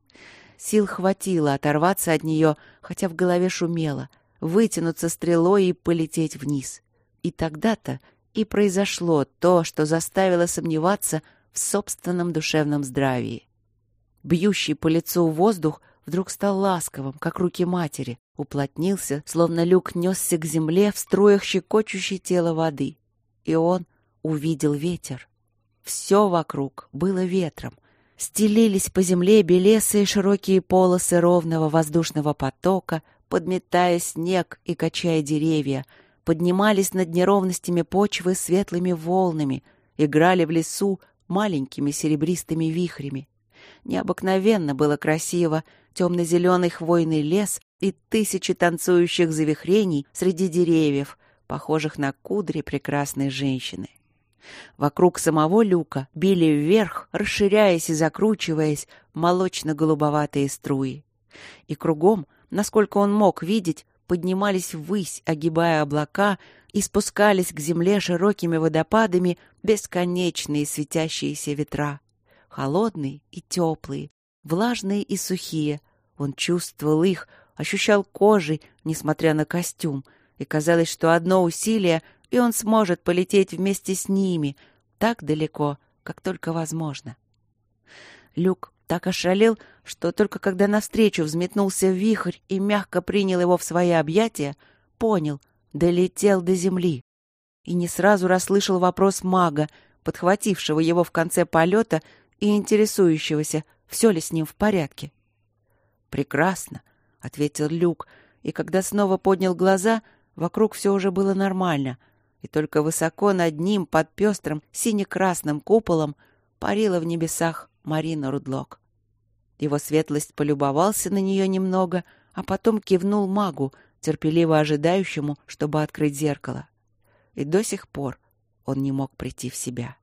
Сил хватило оторваться от нее, хотя в голове шумело, вытянуться стрелой и полететь вниз. И тогда-то и произошло то, что заставило сомневаться в собственном душевном здравии. Бьющий по лицу воздух вдруг стал ласковым, как руки матери, уплотнился, словно Люк несся к земле в струях щекочущей тело воды. И он увидел ветер. Все вокруг было ветром. Стелились по земле белесые широкие полосы ровного воздушного потока, подметая снег и качая деревья, поднимались над неровностями почвы светлыми волнами, играли в лесу маленькими серебристыми вихрями. Необыкновенно было красиво, темно-зеленый хвойный лес и тысячи танцующих завихрений среди деревьев, похожих на кудри прекрасной женщины. Вокруг самого Люка били вверх, расширяясь и закручиваясь, молочно-голубоватые струи. И кругом, насколько он мог видеть, поднимались ввысь, огибая облака, и спускались к земле широкими водопадами бесконечные светящиеся ветра. Холодные и теплые, влажные и сухие. Он чувствовал их, ощущал кожей, несмотря на костюм, и казалось, что одно усилие, и он сможет полететь вместе с ними так далеко, как только возможно. Люк так ошалел, что только когда навстречу взметнулся вихрь и мягко принял его в свои объятия, понял — долетел до земли. И не сразу расслышал вопрос мага, подхватившего его в конце полета и интересующегося, все ли с ним в порядке. «Прекрасно», — ответил Люк, и когда снова поднял глаза, вокруг все уже было нормально, и только высоко над ним, под пестрым сине-красным куполом, парила в небесах Марина Рудлок. Его светлость полюбовался на нее немного, а потом кивнул магу, терпеливо ожидающему, чтобы открыть зеркало. И до сих пор он не мог прийти в себя.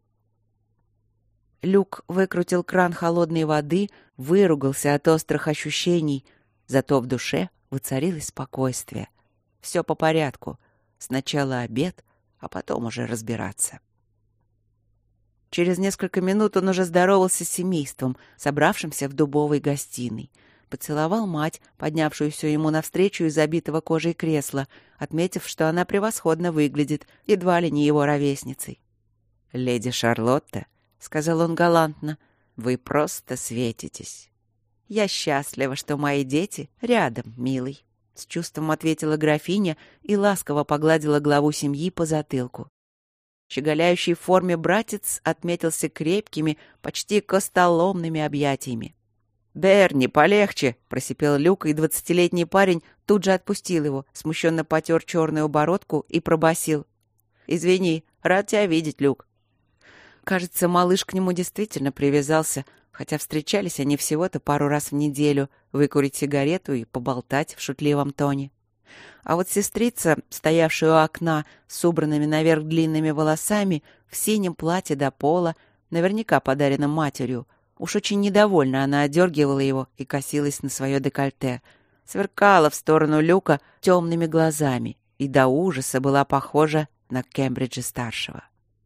Люк выкрутил кран холодной воды, выругался от острых ощущений, зато в душе воцарилось спокойствие. Все по порядку. Сначала обед, а потом уже разбираться. Через несколько минут он уже здоровался с семейством, собравшимся в дубовой гостиной. Поцеловал мать, поднявшуюся ему навстречу из забитого кожей кресла, отметив, что она превосходно выглядит, едва ли не его ровесницей. «Леди Шарлотта», — сказал он галантно, — «вы просто светитесь». «Я счастлива, что мои дети рядом, милый», — с чувством ответила графиня и ласково погладила главу семьи по затылку. Щеголяющий в форме братец отметился крепкими, почти костоломными объятиями. «Берни, полегче!» — просипел Люк, и двадцатилетний парень тут же отпустил его, смущенно потер черную бородку и пробасил: «Извини, рад тебя видеть, Люк». Кажется, малыш к нему действительно привязался, хотя встречались они всего-то пару раз в неделю, выкурить сигарету и поболтать в шутливом тоне. А вот сестрица, стоявшая у окна с убранными наверх длинными волосами, в синем платье до пола, наверняка подаренном матерью, уж очень недовольна она одергивала его и косилась на свое декольте, сверкала в сторону Люка темными глазами и до ужаса была похожа на Кембриджа-старшего.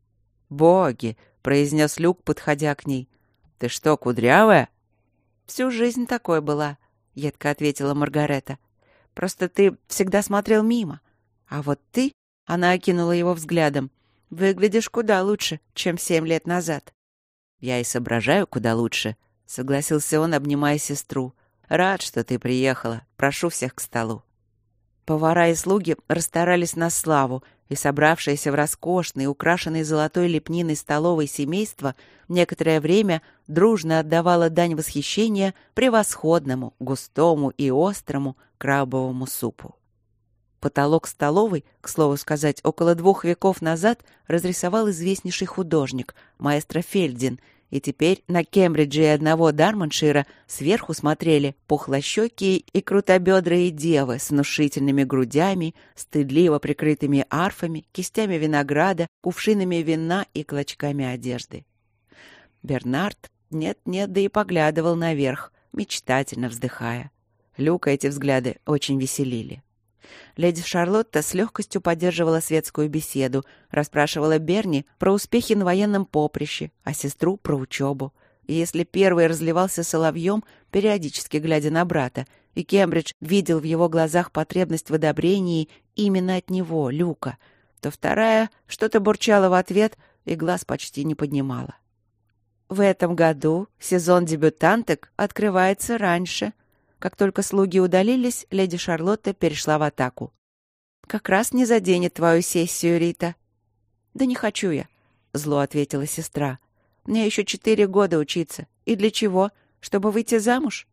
«Боги!» — произнес Люк, подходя к ней. «Ты что, кудрявая?» «Всю жизнь такой была», — едко ответила Маргарета. «Просто ты всегда смотрел мимо. А вот ты, — она окинула его взглядом, — выглядишь куда лучше, чем семь лет назад». «Я и соображаю куда лучше», — согласился он, обнимая сестру. «Рад, что ты приехала. Прошу всех к столу». Повара и слуги расстарались на славу, и собравшееся в роскошной, украшенной золотой лепниной столовой семейство некоторое время дружно отдавало дань восхищения превосходному, густому и острому крабовому супу. Потолок столовой, к слову сказать, около двух веков назад разрисовал известнейший художник, маэстро Фельдин, и теперь на Кембридже и одного Дармоншира сверху смотрели пухлощекие и крутобедрые девы с внушительными грудями, стыдливо прикрытыми арфами, кистями винограда, кувшинами вина и клочками одежды. Бернард нет-нет, да и поглядывал наверх, мечтательно вздыхая. Люка эти взгляды очень веселили. Леди Шарлотта с легкостью поддерживала светскую беседу, расспрашивала Берни про успехи на военном поприще, а сестру про учебу. И если первый разливался соловьем, периодически глядя на брата, и Кембридж видел в его глазах потребность в одобрении именно от него, Люка, то вторая что-то бурчала в ответ и глаз почти не поднимала. В этом году сезон дебютанток открывается раньше. Как только слуги удалились, леди Шарлотта перешла в атаку. «Как раз не заденет твою сессию, Рита». «Да не хочу я», — зло ответила сестра. «Мне еще четыре года учиться. И для чего? Чтобы выйти замуж?»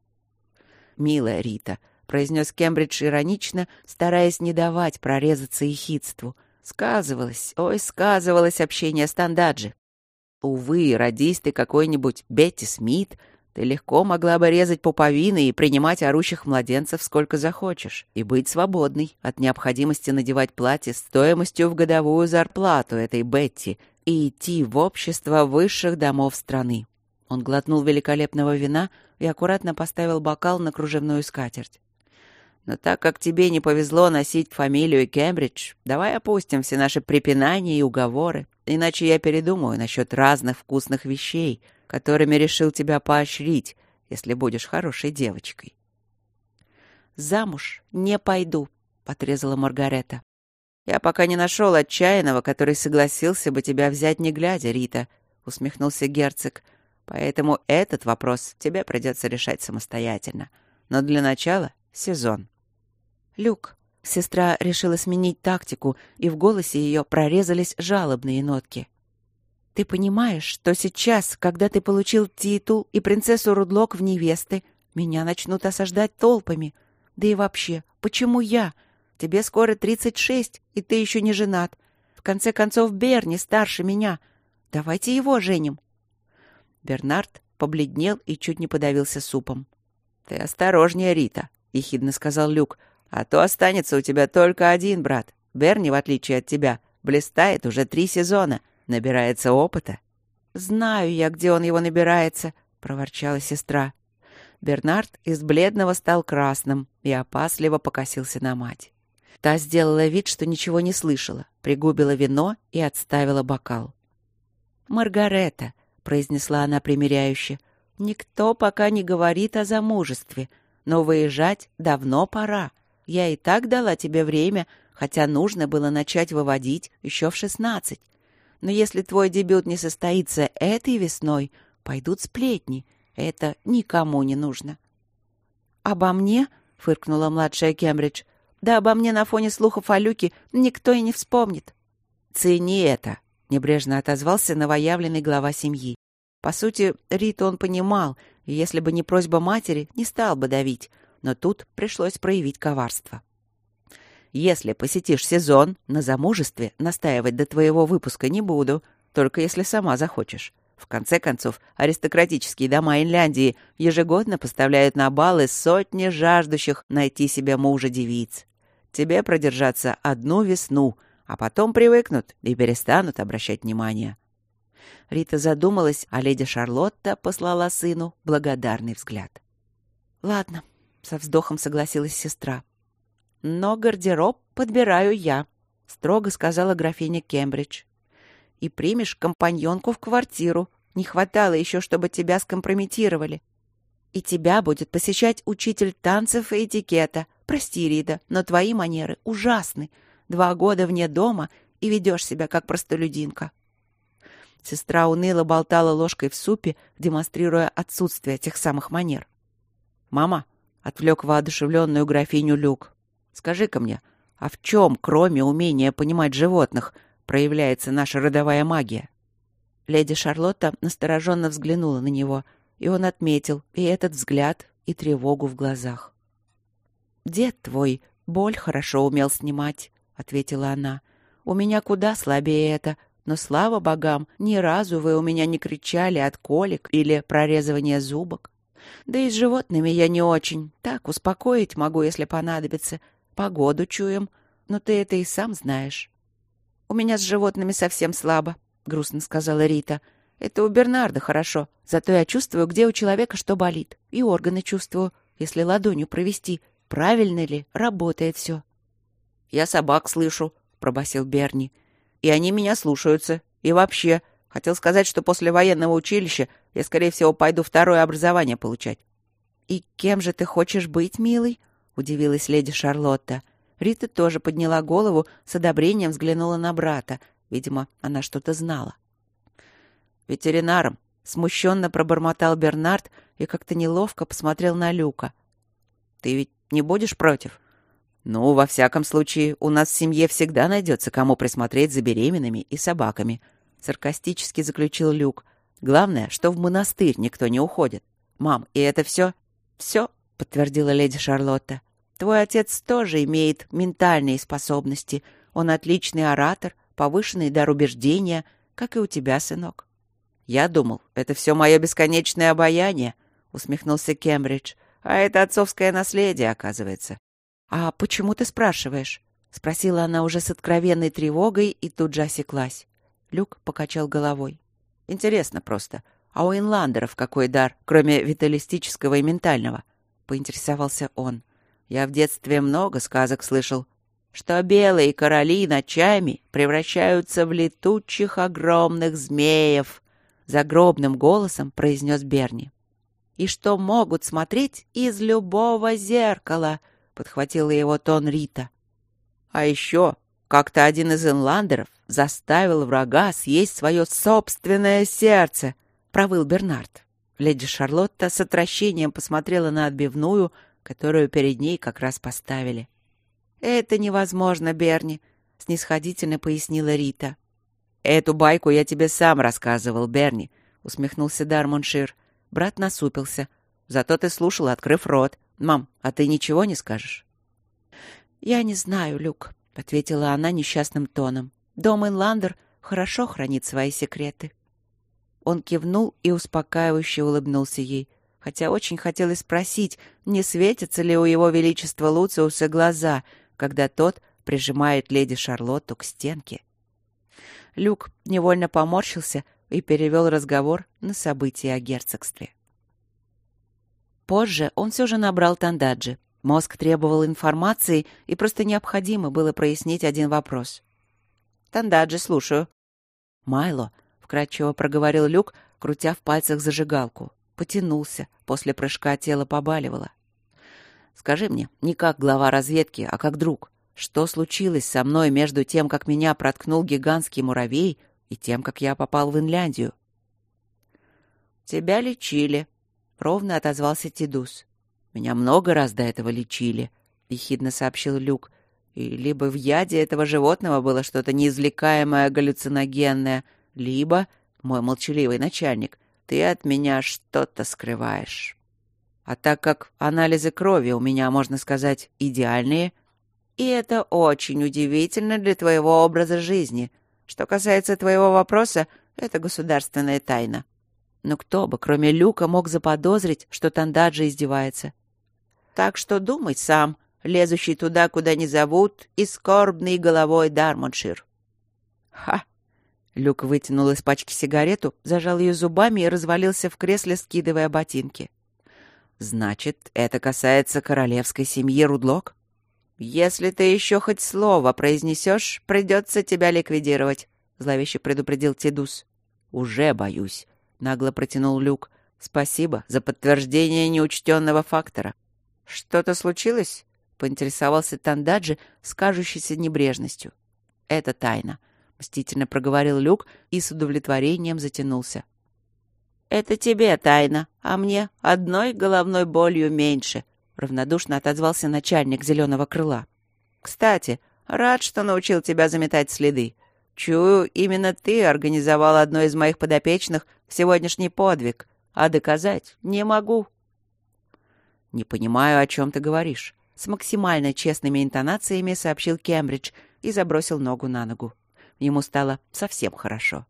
«Милая Рита», — произнес Кембридж иронично, стараясь не давать прорезаться ехидству. «Сказывалось, ой, сказывалось общение с Тандаджи. Увы, родись ты какой-нибудь Бетти Смит, ты легко могла бы резать пуповины и принимать орущих младенцев сколько захочешь, и быть свободной от необходимости надевать платье стоимостью в годовую зарплату этой Бетти и идти в общество высших домов страны». Он глотнул великолепного вина и аккуратно поставил бокал на кружевную скатерть. «Но так как тебе не повезло носить фамилию Кембридж, давай опустим все наши препинания и уговоры, иначе я передумаю насчет разных вкусных вещей, которыми решил тебя поощрить, если будешь хорошей девочкой». замуж не пойду», — отрезала Маргарета. «Я пока не нашел отчаянного, который согласился бы тебя взять не глядя, Рита», — усмехнулся герцог. «Поэтому этот вопрос тебе придется решать самостоятельно. Но для начала — сезон». «Люк», — сестра решила сменить тактику, и в голосе ее прорезались жалобные нотки. «Ты понимаешь, что сейчас, когда ты получил титул и принцессу Рудлок в невесты, меня начнут осаждать толпами? Да и вообще, почему я? Тебе скоро тридцать шесть, и ты еще не женат. В конце концов, Берни старше меня. Давайте его женим». Бернард побледнел и чуть не подавился супом. «Ты осторожнее, Рита», — ехидно сказал Люк, «а то останется у тебя только один брат. Берни, в отличие от тебя, блистает уже три сезона, набирается опыта». «Знаю я, где он его набирается», — проворчала сестра. Бернард из бледного стал красным и опасливо покосился на мать. Та сделала вид, что ничего не слышала, пригубила вино и отставила бокал. «Маргарета», — произнесла она примиряюще, — «никто пока не говорит о замужестве, но выезжать давно пора. Я и так дала тебе время, хотя нужно было начать выводить еще в шестнадцать. Но если твой дебют не состоится этой весной, пойдут сплетни. Это никому не нужно». «Обо мне?» — фыркнула младшая Кембридж. «Да обо мне на фоне слухов о Люке никто и не вспомнит». «Цени это», — небрежно отозвался новоявленный глава семьи. По сути, Риту он понимал, и если бы не просьба матери, не стал бы давить, но тут пришлось проявить коварство. «Если посетишь сезон, на замужестве настаивать до твоего выпуска не буду, только если сама захочешь. В конце концов, аристократические дома Инляндии ежегодно поставляют на балы сотни жаждущих найти себе мужа девиц. Тебе продержаться одну весну, а потом привыкнут и перестанут обращать внимание». Рита задумалась, а леди Шарлотта послала сыну благодарный взгляд. «Ладно», — со вздохом согласилась сестра. «Но гардероб подбираю я», — строго сказала графиня Кембридж. «И примешь компаньонку в квартиру. Не хватало еще, чтобы тебя скомпрометировали. И тебя будет посещать учитель танцев и этикета. Прости, Рита, но твои манеры ужасны. Два года вне дома и ведешь себя как простолюдинка». Сестра уныло болтала ложкой в супе, демонстрируя отсутствие тех самых манер. «Мама», — отвлек воодушевленную графиню Люк, — «скажи-ка мне, а в чем, кроме умения понимать животных, проявляется наша родовая магия?» Леди Шарлотта настороженно взглянула на него, и он отметил и этот взгляд, и тревогу в глазах. «Дед твой боль хорошо умел снимать», — ответила она. «У меня куда слабее это, но, слава богам, ни разу вы у меня не кричали от колик или прорезывания зубок. Да и с животными я не очень. Так, успокоить могу, если понадобится. Погоду чуем, но ты это и сам знаешь». «У меня с животными совсем слабо», — грустно сказала Рита. «Это у Бернарда хорошо, зато я чувствую, где у человека что болит. И органы чувствую, если ладонью провести, правильно ли работает все». «Я собак слышу», — пробасил Берни. «И они меня слушаются. И вообще, хотел сказать, что после военного училища я, скорее всего, пойду второе образование получать». «И кем же ты хочешь быть, милый?» — удивилась леди Шарлотта. Рита тоже подняла голову, с одобрением взглянула на брата. Видимо, она что-то знала. «Ветеринаром», — смущенно пробормотал Бернард и как-то неловко посмотрел на Люка. «Ты ведь не будешь против?» «Ну, во всяком случае, у нас в семье всегда найдется, кому присмотреть за беременными и собаками», — саркастически заключил Люк. «Главное, что в монастырь никто не уходит. Мам, и это все?» «Все», — подтвердила леди Шарлотта. «Твой отец тоже имеет ментальные способности. Он отличный оратор, повышенный дар убеждения, как и у тебя, сынок». «Я думал, это все мое бесконечное обаяние», — усмехнулся Кембридж. «А это отцовское наследие, оказывается». «А почему ты спрашиваешь?» — спросила она уже с откровенной тревогой и тут же осеклась. Люк покачал головой. «Интересно просто. А у инландеров какой дар, кроме виталистического и ментального?» — поинтересовался он. «Я в детстве много сказок слышал, что белые короли ночами превращаются в летучих огромных змеев», — загробным голосом произнес Берни. «И что могут смотреть из любого зеркала», — подхватила его тон Рита. А еще как-то один из инландеров заставил врага съесть свое собственное сердце, провыл Бернард. Леди Шарлотта с отвращением посмотрела на отбивную, которую перед ней как раз поставили. «Это невозможно, Берни», — снисходительно пояснила Рита. «Эту байку я тебе сам рассказывал, Берни», — усмехнулся Дармоншир. Брат насупился. «Зато ты слушала, открыв рот. Мам, а ты ничего не скажешь?» «Я не знаю, Люк», — ответила она несчастным тоном. «Дом Инландер хорошо хранит свои секреты». Он кивнул и успокаивающе улыбнулся ей, хотя очень хотелось спросить, не светятся ли у его величества Луциуса глаза, когда тот прижимает леди Шарлотту к стенке. Люк невольно поморщился и перевел разговор на события о герцогстве. Позже он все же набрал Тандаджи. Мозг требовал информации, и просто необходимо было прояснить один вопрос. «Тандаджи, слушаю». «Майло», — вкратчиво проговорил Люк, крутя в пальцах зажигалку. Потянулся, после прыжка тело побаливало. «Скажи мне, не как глава разведки, а как друг, что случилось со мной между тем, как меня проткнул гигантский муравей, и тем, как я попал в Инляндию?» «Тебя лечили», — ровно отозвался Тидус. «Меня много раз до этого лечили», — ехидно сообщил Люк. «И либо в яде этого животного было что-то неизвлекаемое галлюциногенное, либо, мой молчаливый начальник, ты от меня что-то скрываешь. А так как анализы крови у меня, можно сказать, идеальные, и это очень удивительно для твоего образа жизни. Что касается твоего вопроса, это государственная тайна». Но кто бы, кроме Люка, мог заподозрить, что Тандаджи издевается? «Так что думай сам, лезущий туда, куда не зовут, и скорбный головой Дармоншир». «Ха!» Люк вытянул из пачки сигарету, зажал ее зубами и развалился в кресле, скидывая ботинки. «Значит, это касается королевской семьи Рудлок?» «Если ты еще хоть слово произнесешь, придется тебя ликвидировать», — зловеще предупредил Тидус. «Уже боюсь», — нагло протянул Люк. «Спасибо за подтверждение неучтенного фактора». «Что-то случилось?» — поинтересовался Тандаджи с кажущейся небрежностью. «Это тайна», — мстительно проговорил Люк и с удовлетворением затянулся. «Это тебе тайна, а мне одной головной болью меньше», — равнодушно отозвался начальник «Зеленого крыла». «Кстати, рад, что научил тебя заметать следы. Чую, именно ты организовал одно из моих подопечных в сегодняшний подвиг, а доказать не могу». «Не понимаю, о чем ты говоришь», — с максимально честными интонациями сообщил Кембридж и забросил ногу на ногу. Ему стало совсем хорошо.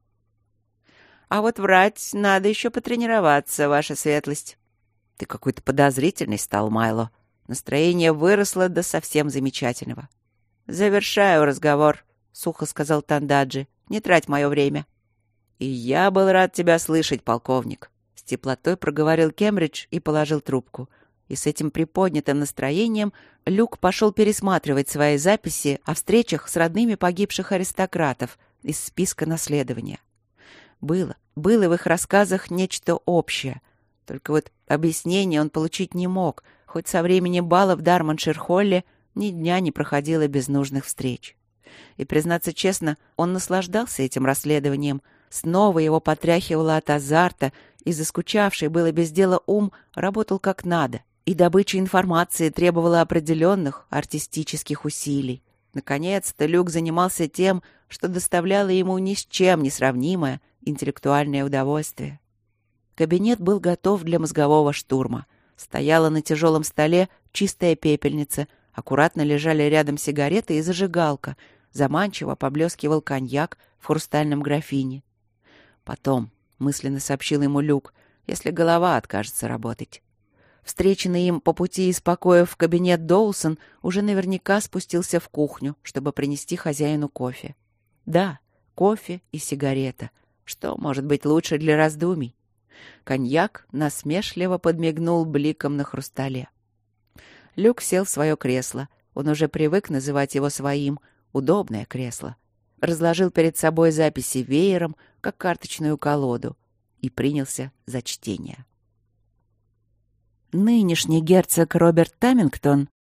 «А вот врать надо еще потренироваться, ваша светлость». «Ты какой-то подозрительный стал, Майло». Настроение выросло до совсем замечательного. «Завершаю разговор», — сухо сказал Тандаджи. «Не трать мое время». «И я был рад тебя слышать, полковник», — с теплотой проговорил Кембридж и положил трубку. И с этим приподнятым настроением Люк пошел пересматривать свои записи о встречах с родными погибших аристократов из списка наследования. Было, было в их рассказах нечто общее. Только вот объяснения он получить не мог, хоть со времени бала в Дармоншир-холле ни дня не проходило без нужных встреч. И, признаться честно, он наслаждался этим расследованием. Снова его потряхивало от азарта, и заскучавший было без дела ум работал как надо. И добыча информации требовала определенных артистических усилий. Наконец-то Люк занимался тем, что доставляло ему ни с чем не сравнимое интеллектуальное удовольствие. Кабинет был готов для мозгового штурма. Стояла на тяжелом столе чистая пепельница, аккуратно лежали рядом сигареты и зажигалка, заманчиво поблескивал коньяк в хрустальном графине. «Потом», — мысленно сообщил ему Люк, — «если голова откажется работать». Встреченный им по пути из покоев в кабинет Доусон уже наверняка спустился в кухню, чтобы принести хозяину кофе. Да, кофе и сигарета. Что может быть лучше для раздумий? Коньяк насмешливо подмигнул бликом на хрустале. Люк сел в свое кресло. Он уже привык называть его своим. Удобное кресло. Разложил перед собой записи веером, как карточную колоду, и принялся за чтение. Нынешний герцог Роберт Тамингтон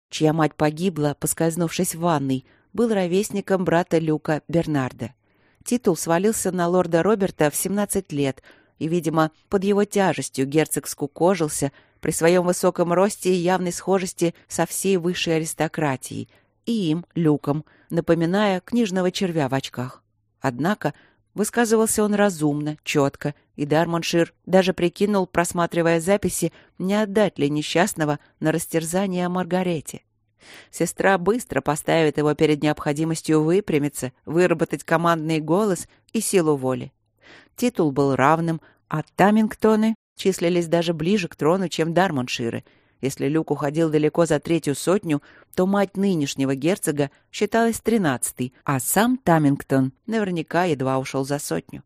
чья мать погибла, поскользнувшись в ванной, был ровесником брата Люка Бернарда. Титул свалился на лорда Роберта в семнадцать лет, и, видимо, под его тяжестью герцог скукожился при своем высоком росте и явной схожести со всей высшей аристократией, и им, Люком, напоминая книжного червя в очках. Однако высказывался он разумно, четко, и Дармоншир даже прикинул, просматривая записи, не отдать ли несчастного на растерзание Маргарете. Сестра быстро поставит его перед необходимостью выпрямиться, выработать командный голос и силу воли. Титул был равным, а Тамингтоны числились даже ближе к трону, чем Дармонширы. Если Люк уходил далеко за третью сотню, то мать нынешнего герцога считалась тринадцатой, а сам Тамингтон наверняка едва ушел за сотню.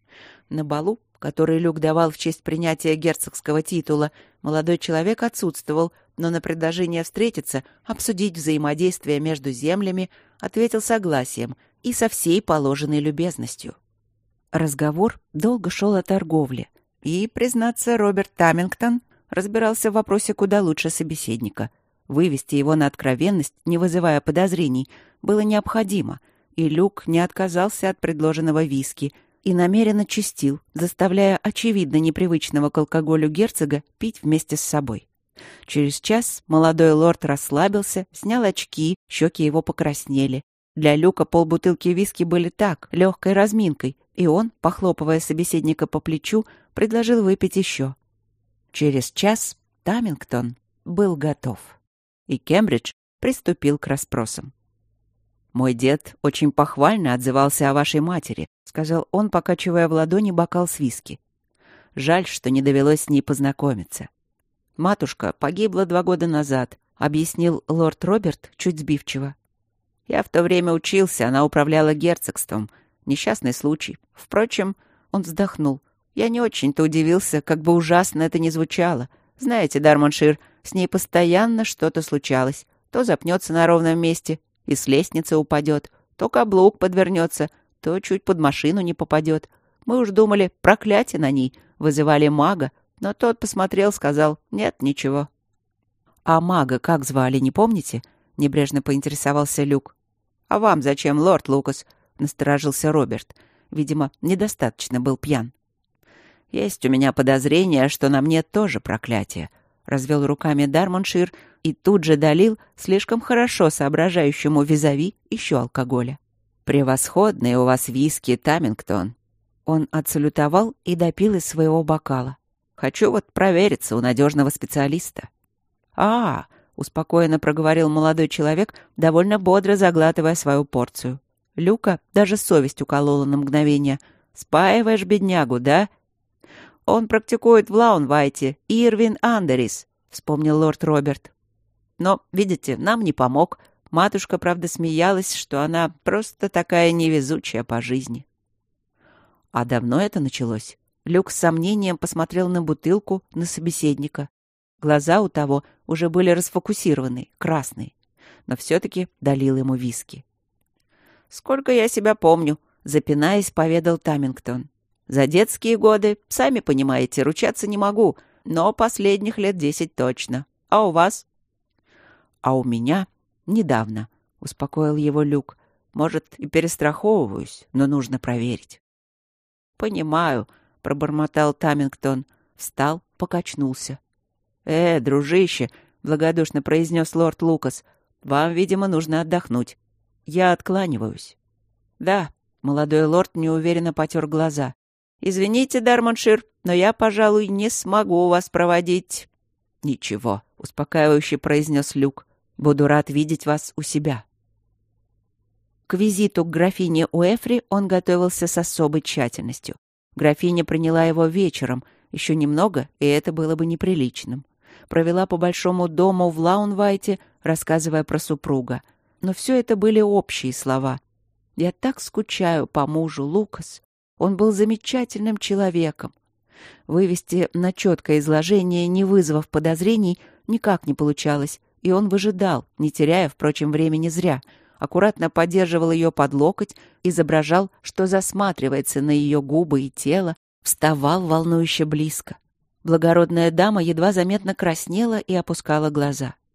На балу, который Люк давал в честь принятия герцогского титула, молодой человек отсутствовал, но на предложение встретиться, обсудить взаимодействие между землями, ответил согласием и со всей положенной любезностью. Разговор долго шел о торговле, и, признаться, Роберт Тамингтон разбирался в вопросе куда лучше собеседника. Вывести его на откровенность, не вызывая подозрений, было необходимо, и Люк не отказался от предложенного виски и намеренно чистил, заставляя очевидно непривычного к алкоголю герцога пить вместе с собой. Через час молодой лорд расслабился, снял очки, щеки его покраснели. Для Люка полбутылки виски были так, легкой разминкой, и он, похлопывая собеседника по плечу, предложил выпить еще. Через час Тамингтон был готов, и Кембридж приступил к расспросам. «Мой дед очень похвально отзывался о вашей матери», — сказал он, покачивая в ладони бокал с виски. «Жаль, что не довелось с ней познакомиться. Матушка погибла два года назад», — объяснил лорд Роберт чуть сбивчиво. «Я в то время учился, она управляла герцогством. Несчастный случай. Впрочем, он вздохнул. Я не очень-то удивился, как бы ужасно это ни звучало. Знаете, Дармоншир, с ней постоянно что-то случалось. То запнется на ровном месте и с лестницы упадет, то каблук подвернется, то чуть под машину не попадет. Мы уж думали, проклятие на ней, вызывали мага, но тот посмотрел, сказал, нет, ничего». «А мага как звали, не помните?» — небрежно поинтересовался Люк. «А вам зачем, лорд Лукас?» — насторожился Роберт. Видимо, недостаточно был пьян. «Есть у меня подозрение, что на мне тоже проклятие», — развел руками Дармоншир и тут же долил слишком хорошо соображающему визави еще алкоголя. «Превосходные у вас виски, Тамингтон». Он отсалютовал и допил из своего бокала. «Хочу вот провериться у надежного специалиста». «А, — успокоенно проговорил молодой человек, довольно бодро заглатывая свою порцию. Люка даже совесть уколола на мгновение. «Спаиваешь беднягу, да?» «Он практикует в Лаунвайте, Ирвин Андерис», — вспомнил лорд Роберт. «Но, видите, нам не помог. Матушка, правда, смеялась, что она просто такая невезучая по жизни». «А давно это началось?» Люк с сомнением посмотрел на бутылку, на собеседника. Глаза у того уже были расфокусированы, красные, но все-таки долил ему виски. «Сколько я себя помню», — запинаясь, поведал Тамингтон. «За детские годы, сами понимаете, ручаться не могу, но последних лет десять точно. А у вас?» «А у меня недавно», — успокоил его Люк. «Может, и перестраховываюсь, но нужно проверить». «Понимаю», — пробормотал Тамингтон, встал, покачнулся. «Э, дружище», — благодушно произнес лорд Лукас, — «вам, видимо, нужно отдохнуть. Я откланиваюсь». «Да», — молодой лорд неуверенно потер глаза. «Извините, Дармоншир, но я, пожалуй, не смогу вас проводить». «Ничего», — успокаивающе произнес Люк. «Буду рад видеть вас у себя». К визиту к графине Уэфри он готовился с особой тщательностью. Графиня приняла его вечером, еще немного, и это было бы неприличным. Провела по большому дому в Лаунвайте, рассказывая про супруга. Но все это были общие слова. «Я так скучаю по мужу, Лукас. Он был замечательным человеком». Вывести на четкое изложение, не вызвав подозрений, никак не получалось, и он выжидал, не теряя, впрочем, времени зря. Аккуратно поддерживал ее под локоть, изображал, что засматривается на ее губы и тело, вставал волнующе близко. Благородная дама едва заметно краснела и опускала глаза.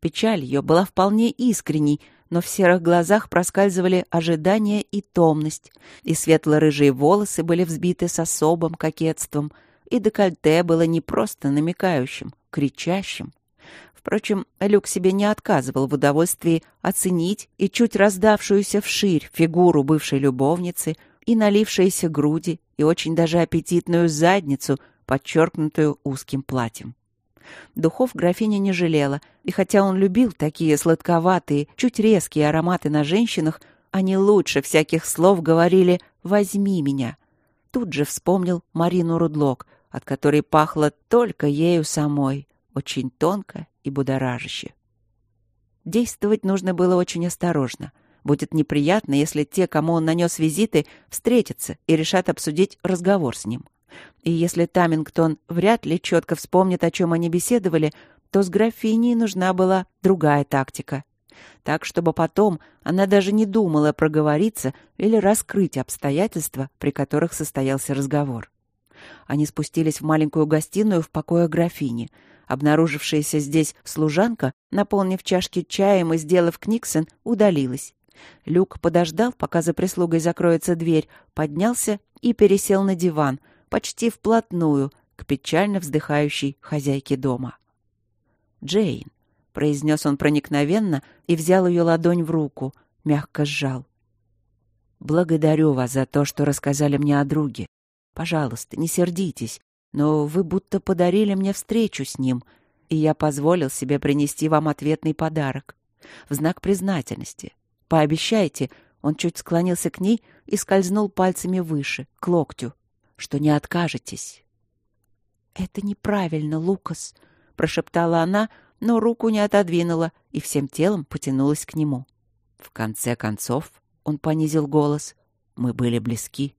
Печаль ее была вполне искренней, но в серых глазах проскальзывали ожидание и томность, и светло-рыжие волосы были взбиты с особым кокетством, и декольте было не просто намекающим, кричащим. Впрочем, Люк себе не отказывал в удовольствии оценить и чуть раздавшуюся вширь фигуру бывшей любовницы, и налившиеся груди, и очень даже аппетитную задницу, подчеркнутую узким платьем. Духов графиня не жалела, и хотя он любил такие сладковатые, чуть резкие ароматы на женщинах, они лучше всяких слов говорили «возьми меня». Тут же вспомнил Марину Рудлок, от которой пахло только ею самой, очень тонко и будоражаще. Действовать нужно было очень осторожно. Будет неприятно, если те, кому он нанес визиты, встретятся и решат обсудить разговор с ним. И если Тамингтон вряд ли четко вспомнит, о чем они беседовали, то с графиней нужна была другая тактика. Так, чтобы потом она даже не думала проговориться или раскрыть обстоятельства, при которых состоялся разговор. Они спустились в маленькую гостиную в покое графини. Обнаружившаяся здесь служанка, наполнив чашки чаем и сделав книксон, удалилась. Люк подождал, пока за прислугой закроется дверь, поднялся и пересел на диван, почти вплотную к печально вздыхающей хозяйке дома. «Джейн», — произнес он проникновенно и взял ее ладонь в руку, мягко сжал. «Благодарю вас за то, что рассказали мне о друге. Пожалуйста, не сердитесь, но вы будто подарили мне встречу с ним, и я позволил себе принести вам ответный подарок. В знак признательности. Пообещайте», — он чуть склонился к ней и скользнул пальцами выше, к локтю, «что не откажетесь». «Это неправильно, Лукас», — прошептала она, но руку не отодвинула и всем телом потянулась к нему. «В конце концов», — он понизил голос, — «мы были близки».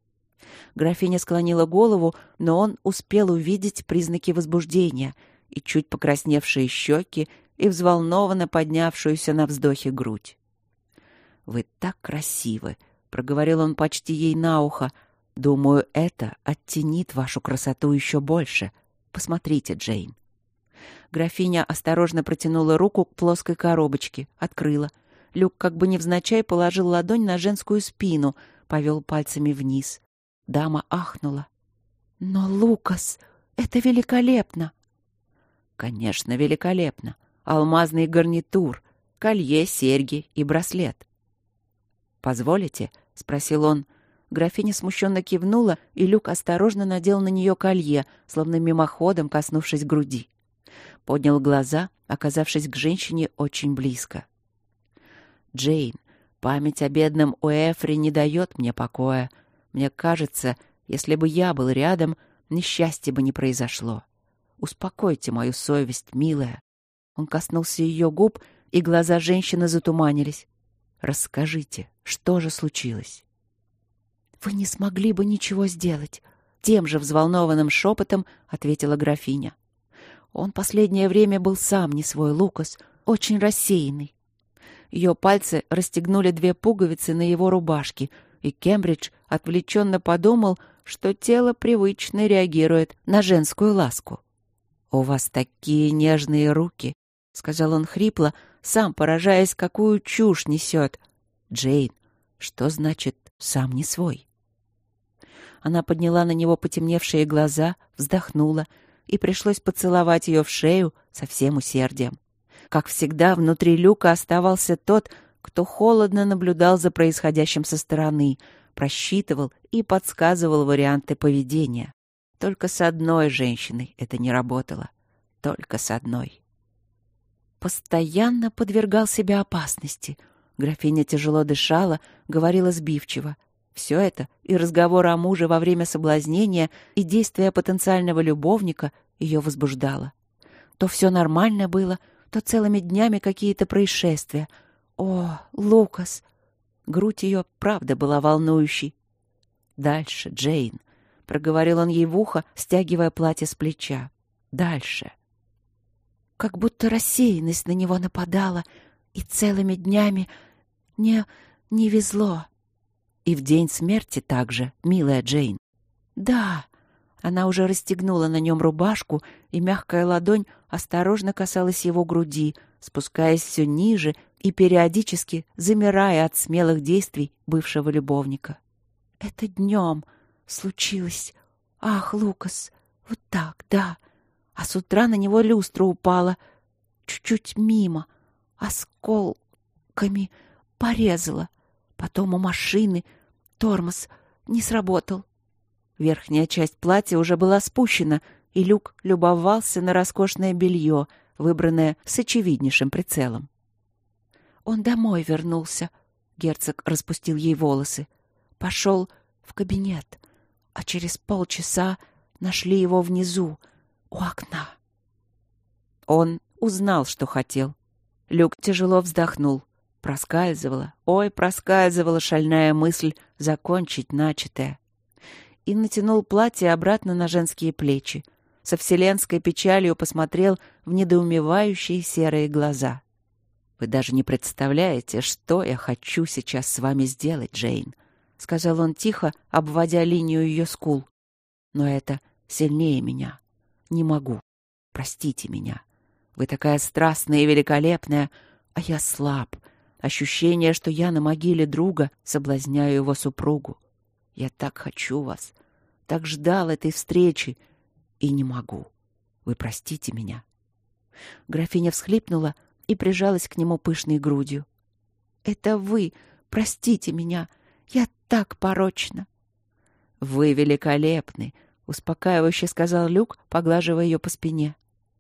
Графиня склонила голову, но он успел увидеть признаки возбуждения и чуть покрасневшие щеки, и взволнованно поднявшуюся на вздохе грудь. «Вы так красивы», — проговорил он почти ей на ухо. «Думаю, это оттенит вашу красоту еще больше. Посмотрите, Джейн». Графиня осторожно протянула руку к плоской коробочке, открыла. Люк как бы невзначай положил ладонь на женскую спину, повел пальцами вниз. Дама ахнула. «Но, Лукас, это великолепно!» «Конечно, великолепно. Алмазный гарнитур, колье, серьги и браслет». «Позволите?» — спросил он. Графиня смущенно кивнула, и Люк осторожно надел на нее колье, словно мимоходом коснувшись груди. Поднял глаза, оказавшись к женщине очень близко. «Джейн, память о бедном Уэфре не дает мне покоя. Мне кажется, если бы я был рядом, несчастья бы не произошло. Успокойте мою совесть, милая». Он коснулся ее губ, и глаза женщины затуманились. «Расскажите, что же случилось?» «Вы не смогли бы ничего сделать», — тем же взволнованным шепотом ответила графиня. «Он последнее время был сам не свой, Лукас, очень рассеянный». Ее пальцы расстегнули две пуговицы на его рубашке, и Кембридж отвлеченно подумал, что тело привычно реагирует на женскую ласку. «У вас такие нежные руки», — сказал он хрипло, сам поражаясь, какую чушь несет. «Джейн, что значит «сам не свой»?» Она подняла на него потемневшие глаза, вздохнула, и пришлось поцеловать ее в шею со всем усердием. Как всегда, внутри Люка оставался тот, кто холодно наблюдал за происходящим со стороны, просчитывал и подсказывал варианты поведения. Только с одной женщиной это не работало. Только с одной. Постоянно подвергал себя опасности. Графиня тяжело дышала, говорила сбивчиво. Все это, и разговор о муже во время соблазнения, и действия потенциального любовника ее возбуждало. То все нормально было, то целыми днями какие-то происшествия. О, Лукас! Грудь ее, правда, была волнующей. «Дальше, Джейн», — проговорил он ей в ухо, стягивая платье с плеча. «Дальше». Как будто рассеянность на него нападала, и целыми днями не, не везло. И в день смерти также, милая Джейн. «Да», Она уже расстегнула на нем рубашку, и мягкая ладонь осторожно касалась его груди, спускаясь все ниже и периодически замирая от смелых действий бывшего любовника. «Это днем случилось. Ах, Лукас, вот так, да. А с утра на него люстра упала. Чуть-чуть мимо. Осколками порезала. Потом у машины тормоз не сработал». Верхняя часть платья уже была спущена, и Люк любовался на роскошное белье, выбранное с очевиднейшим прицелом. «Он домой вернулся», — герцог распустил ей волосы. «Пошел в кабинет, а через полчаса нашли его внизу, у окна». Он узнал, что хотел. Люк тяжело вздохнул. Проскальзывала, ой, проскальзывала шальная мысль закончить начатое. И натянул платье обратно на женские плечи. Со вселенской печалью посмотрел в недоумевающие серые глаза. «Вы даже не представляете, что я хочу сейчас с вами сделать, Джейн», — сказал он тихо, обводя линию ее скул. «Но это сильнее меня. Не могу. Простите меня. Вы такая страстная и великолепная, а я слаб. Ощущение, что я на могиле друга соблазняю его супругу. Я так хочу вас, так ждал этой встречи, и не могу. Вы простите меня». Графиня всхлипнула и прижалась к нему пышной грудью. «Это вы, простите меня, я так порочна». «Вы великолепны», — успокаивающе сказал Люк, поглаживая ее по спине.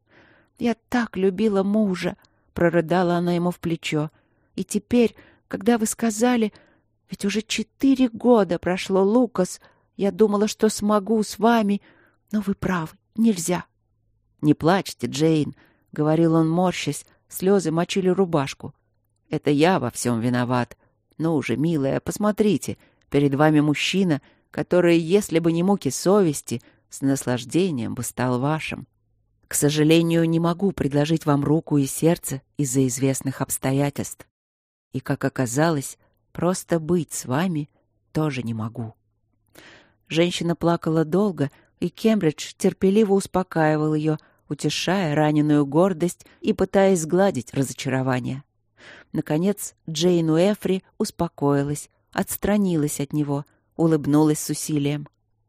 «Я так любила мужа», — прорыдала она ему в плечо. «И теперь, когда вы сказали... Ведь уже четыре года прошло, Лукас. Я думала, что смогу с вами, но вы правы, нельзя». «Не плачьте, Джейн», — говорил он, морщась, слезы мочили рубашку. «Это я во всем виноват. Ну уже, милая, посмотрите, перед вами мужчина, который, если бы не муки совести, с наслаждением бы стал вашим. К сожалению, не могу предложить вам руку и сердце из-за известных обстоятельств. И, как оказалось, просто быть с вами тоже не могу». Женщина плакала долго, и Кембридж терпеливо успокаивал ее, утешая раненую гордость и пытаясь сгладить разочарование. Наконец Джейн Уэфри успокоилась, отстранилась от него, улыбнулась с усилием.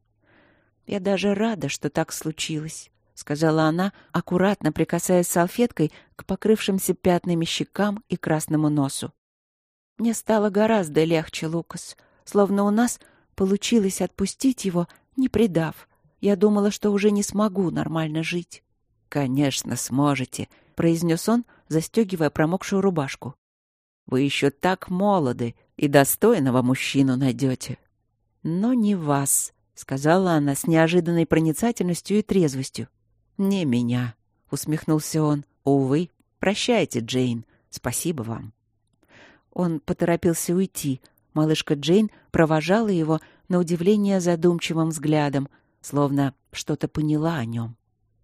«Я даже рада, что так случилось», — сказала она, аккуратно прикасаясь салфеткой к покрывшимся пятнами щекам и красному носу. «Мне стало гораздо легче, Лукас, словно у нас получилось отпустить его, не предав. Я думала, что уже не смогу нормально жить». «Конечно, сможете», — произнес он, застегивая промокшую рубашку. «Вы еще так молоды и достойного мужчину найдете». «Но не вас», — сказала она с неожиданной проницательностью и трезвостью. «Не меня», — усмехнулся он. «Увы, прощайте, Джейн. Спасибо вам». Он поторопился уйти. Малышка Джейн провожала его на удивление задумчивым взглядом, словно что-то поняла о нем.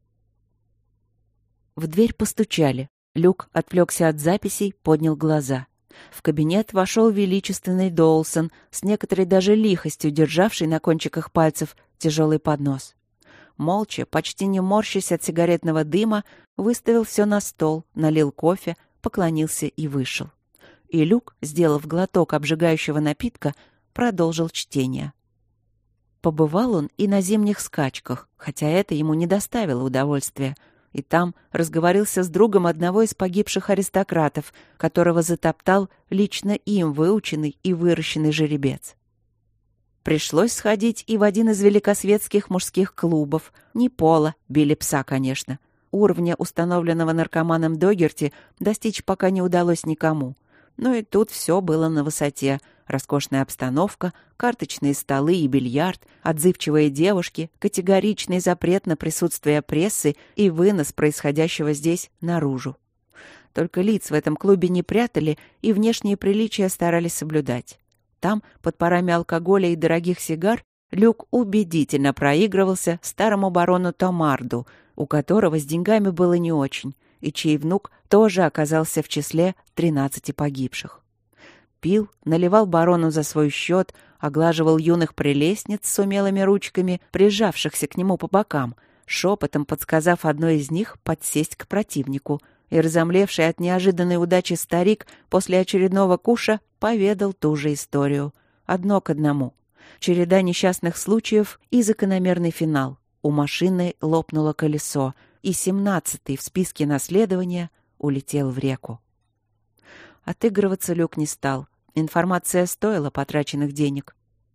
В дверь постучали. Люк отвлекся от записей, поднял глаза. В кабинет вошел величественный Доулсон, с некоторой даже лихостью державший на кончиках пальцев тяжелый поднос. Молча, почти не морщась от сигаретного дыма, выставил все на стол, налил кофе, поклонился и вышел. И Люк, сделав глоток обжигающего напитка, продолжил чтение. Побывал он и на зимних скачках, хотя это ему не доставило удовольствия, и там разговорился с другом одного из погибших аристократов, которого затоптал лично им выученный и выращенный жеребец. Пришлось сходить и в один из великосветских мужских клубов. Не пола, били пса, конечно. Уровня, установленного наркоманом Догерти, достичь пока не удалось никому. Но и тут все было на высоте. Роскошная обстановка, карточные столы и бильярд, отзывчивые девушки, категоричный запрет на присутствие прессы и вынос происходящего здесь наружу. Только лиц в этом клубе не прятали и внешние приличия старались соблюдать. Там, под парами алкоголя и дорогих сигар, Люк убедительно проигрывался старому барону Томарду, у которого с деньгами было не очень, и чей внук тоже оказался в числе тринадцати погибших. Пил, наливал барону за свой счет, оглаживал юных прелестниц с умелыми ручками, прижавшихся к нему по бокам, шепотом подсказав одной из них подсесть к противнику, и разомлевший от неожиданной удачи старик после очередного куша поведал ту же историю. Одно к одному. Череда несчастных случаев и закономерный финал. У машины лопнуло колесо, и семнадцатый в списке наследования улетел в реку. Отыгрываться Люк не стал. Информация стоила потраченных денег.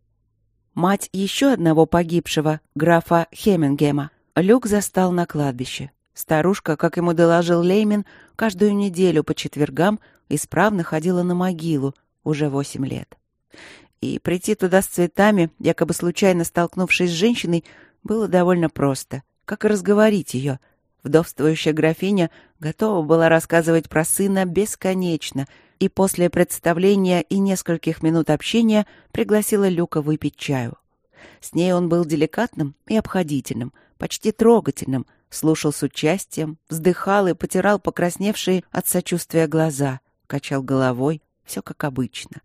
Мать еще одного погибшего, графа Хемингема, Люк застал на кладбище. Старушка, как ему доложил Леймин, каждую неделю по четвергам исправно ходила на могилу, уже восемь лет. И прийти туда с цветами, якобы случайно столкнувшись с женщиной, было довольно просто, как и разговорить ее. Вдовствующая графиня готова была рассказывать про сына бесконечно, и после представления и нескольких минут общения пригласила Люка выпить чаю. С ней он был деликатным и обходительным, почти трогательным, слушал с участием, вздыхал и потирал покрасневшие от сочувствия глаза, качал головой, все как обычно.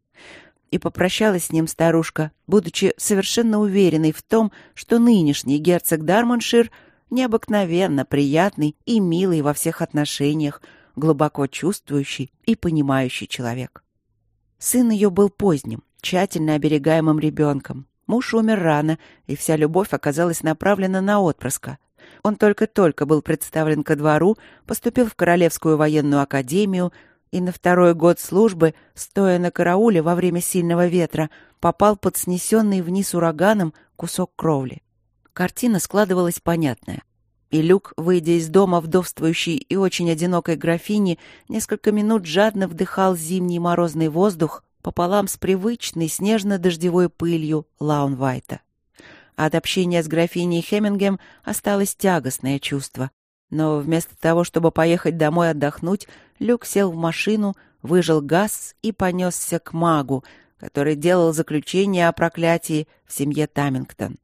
И попрощалась с ним старушка, будучи совершенно уверенной в том, что нынешний герцог Дармоншир необыкновенно приятный и милый во всех отношениях, глубоко чувствующий и понимающий человек. Сын ее был поздним, тщательно оберегаемым ребенком. Муж умер рано, и вся любовь оказалась направлена на отпрыска. Он только-только был представлен ко двору, поступил в Королевскую военную академию и на второй год службы, стоя на карауле во время сильного ветра, попал под снесенный вниз ураганом кусок кровли. Картина складывалась понятная. И Люк, выйдя из дома вдовствующей и очень одинокой графини, несколько минут жадно вдыхал зимний морозный воздух пополам с привычной снежно-дождевой пылью Лаунвайта. От общения с графиней Хемингем осталось тягостное чувство. Но вместо того, чтобы поехать домой отдохнуть, Люк сел в машину, выжал газ и понесся к магу, который делал заключение о проклятии в семье Тамингтон.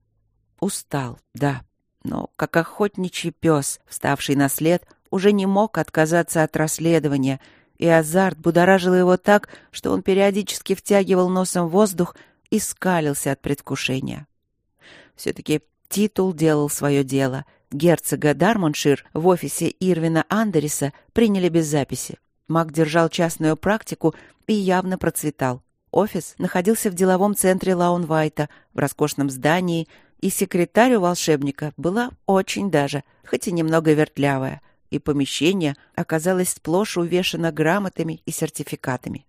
Устал, да, но как охотничий пес, вставший на след, уже не мог отказаться от расследования, и азарт будоражил его так, что он периодически втягивал носом воздух и скалился от предвкушения. Все-таки титул делал свое дело. Герцога Дармоншир в офисе Ирвина Андериса приняли без записи. Маг держал частную практику и явно процветал. Офис находился в деловом центре Лаунвайта, в роскошном здании, и секретарь у волшебника была очень даже, хоть и немного вертлявая, и помещение оказалось сплошь увешано грамотами и сертификатами.